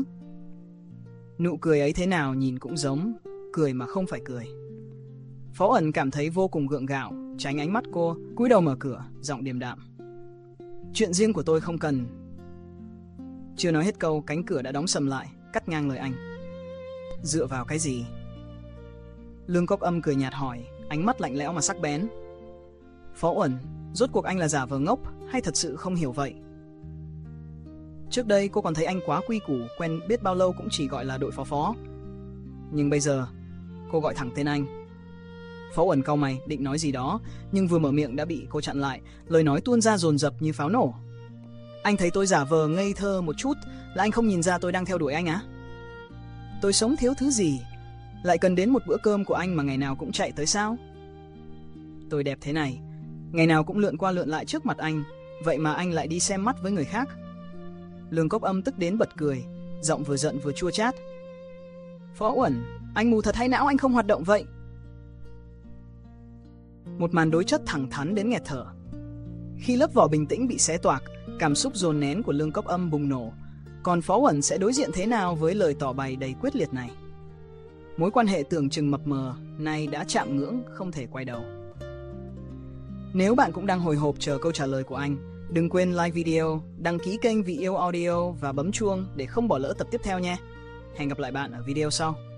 Nụ cười ấy thế nào nhìn cũng giống cười mà không phải cười. Phó Uẩn cảm thấy vô cùng gượng gạo, tránh ánh mắt cô, cúi đầu mở cửa, giọng điềm đạm. Chuyện riêng của tôi không cần. Chưa nói hết câu, cánh cửa đã đóng sầm lại, cắt ngang lời anh. Dựa vào cái gì? Lương Cốc Âm cười nhạt hỏi, ánh mắt lạnh lẽo mà sắc bén. Phó Uẩn, rốt cuộc anh là giả vờ ngốc hay thật sự không hiểu vậy? Trước đây cô còn thấy anh quá quy củ, quen biết bao lâu cũng chỉ gọi là đội phó phó. Nhưng bây giờ, cô gọi thẳng tên anh. Phó Uẩn cau mày, định nói gì đó, nhưng vừa mở miệng đã bị cô chặn lại, lời nói tuôn ra dồn dập như pháo nổ. Anh thấy tôi giả vờ ngây thơ một chút là anh không nhìn ra tôi đang theo đuổi anh á? Tôi sống thiếu thứ gì, lại cần đến một bữa cơm của anh mà ngày nào cũng chạy tới sao? Tôi đẹp thế này, ngày nào cũng lượn qua lượn lại trước mặt anh, vậy mà anh lại đi xem mắt với người khác. Lương Cốc Âm tức đến bật cười, giọng vừa giận vừa chua chát. Phó Uẩn, anh mù thật hay não anh không hoạt động vậy? Một màn đối chất thẳng thắn đến nghẹt thở. Khi lớp vỏ bình tĩnh bị xé toạc, cảm xúc dồn nén của Lương Cốc Âm bùng nổ. Còn Phó Uẩn sẽ đối diện thế nào với lời tỏ bày đầy quyết liệt này? Mối quan hệ tưởng chừng mập mờ nay đã chạm ngưỡng không thể quay đầu. Nếu bạn cũng đang hồi hộp chờ câu trả lời của anh, đừng quên like video, đăng ký kênh Vì Yêu Audio và bấm chuông để không bỏ lỡ tập tiếp theo nhé. Hẹn gặp lại bạn ở video sau.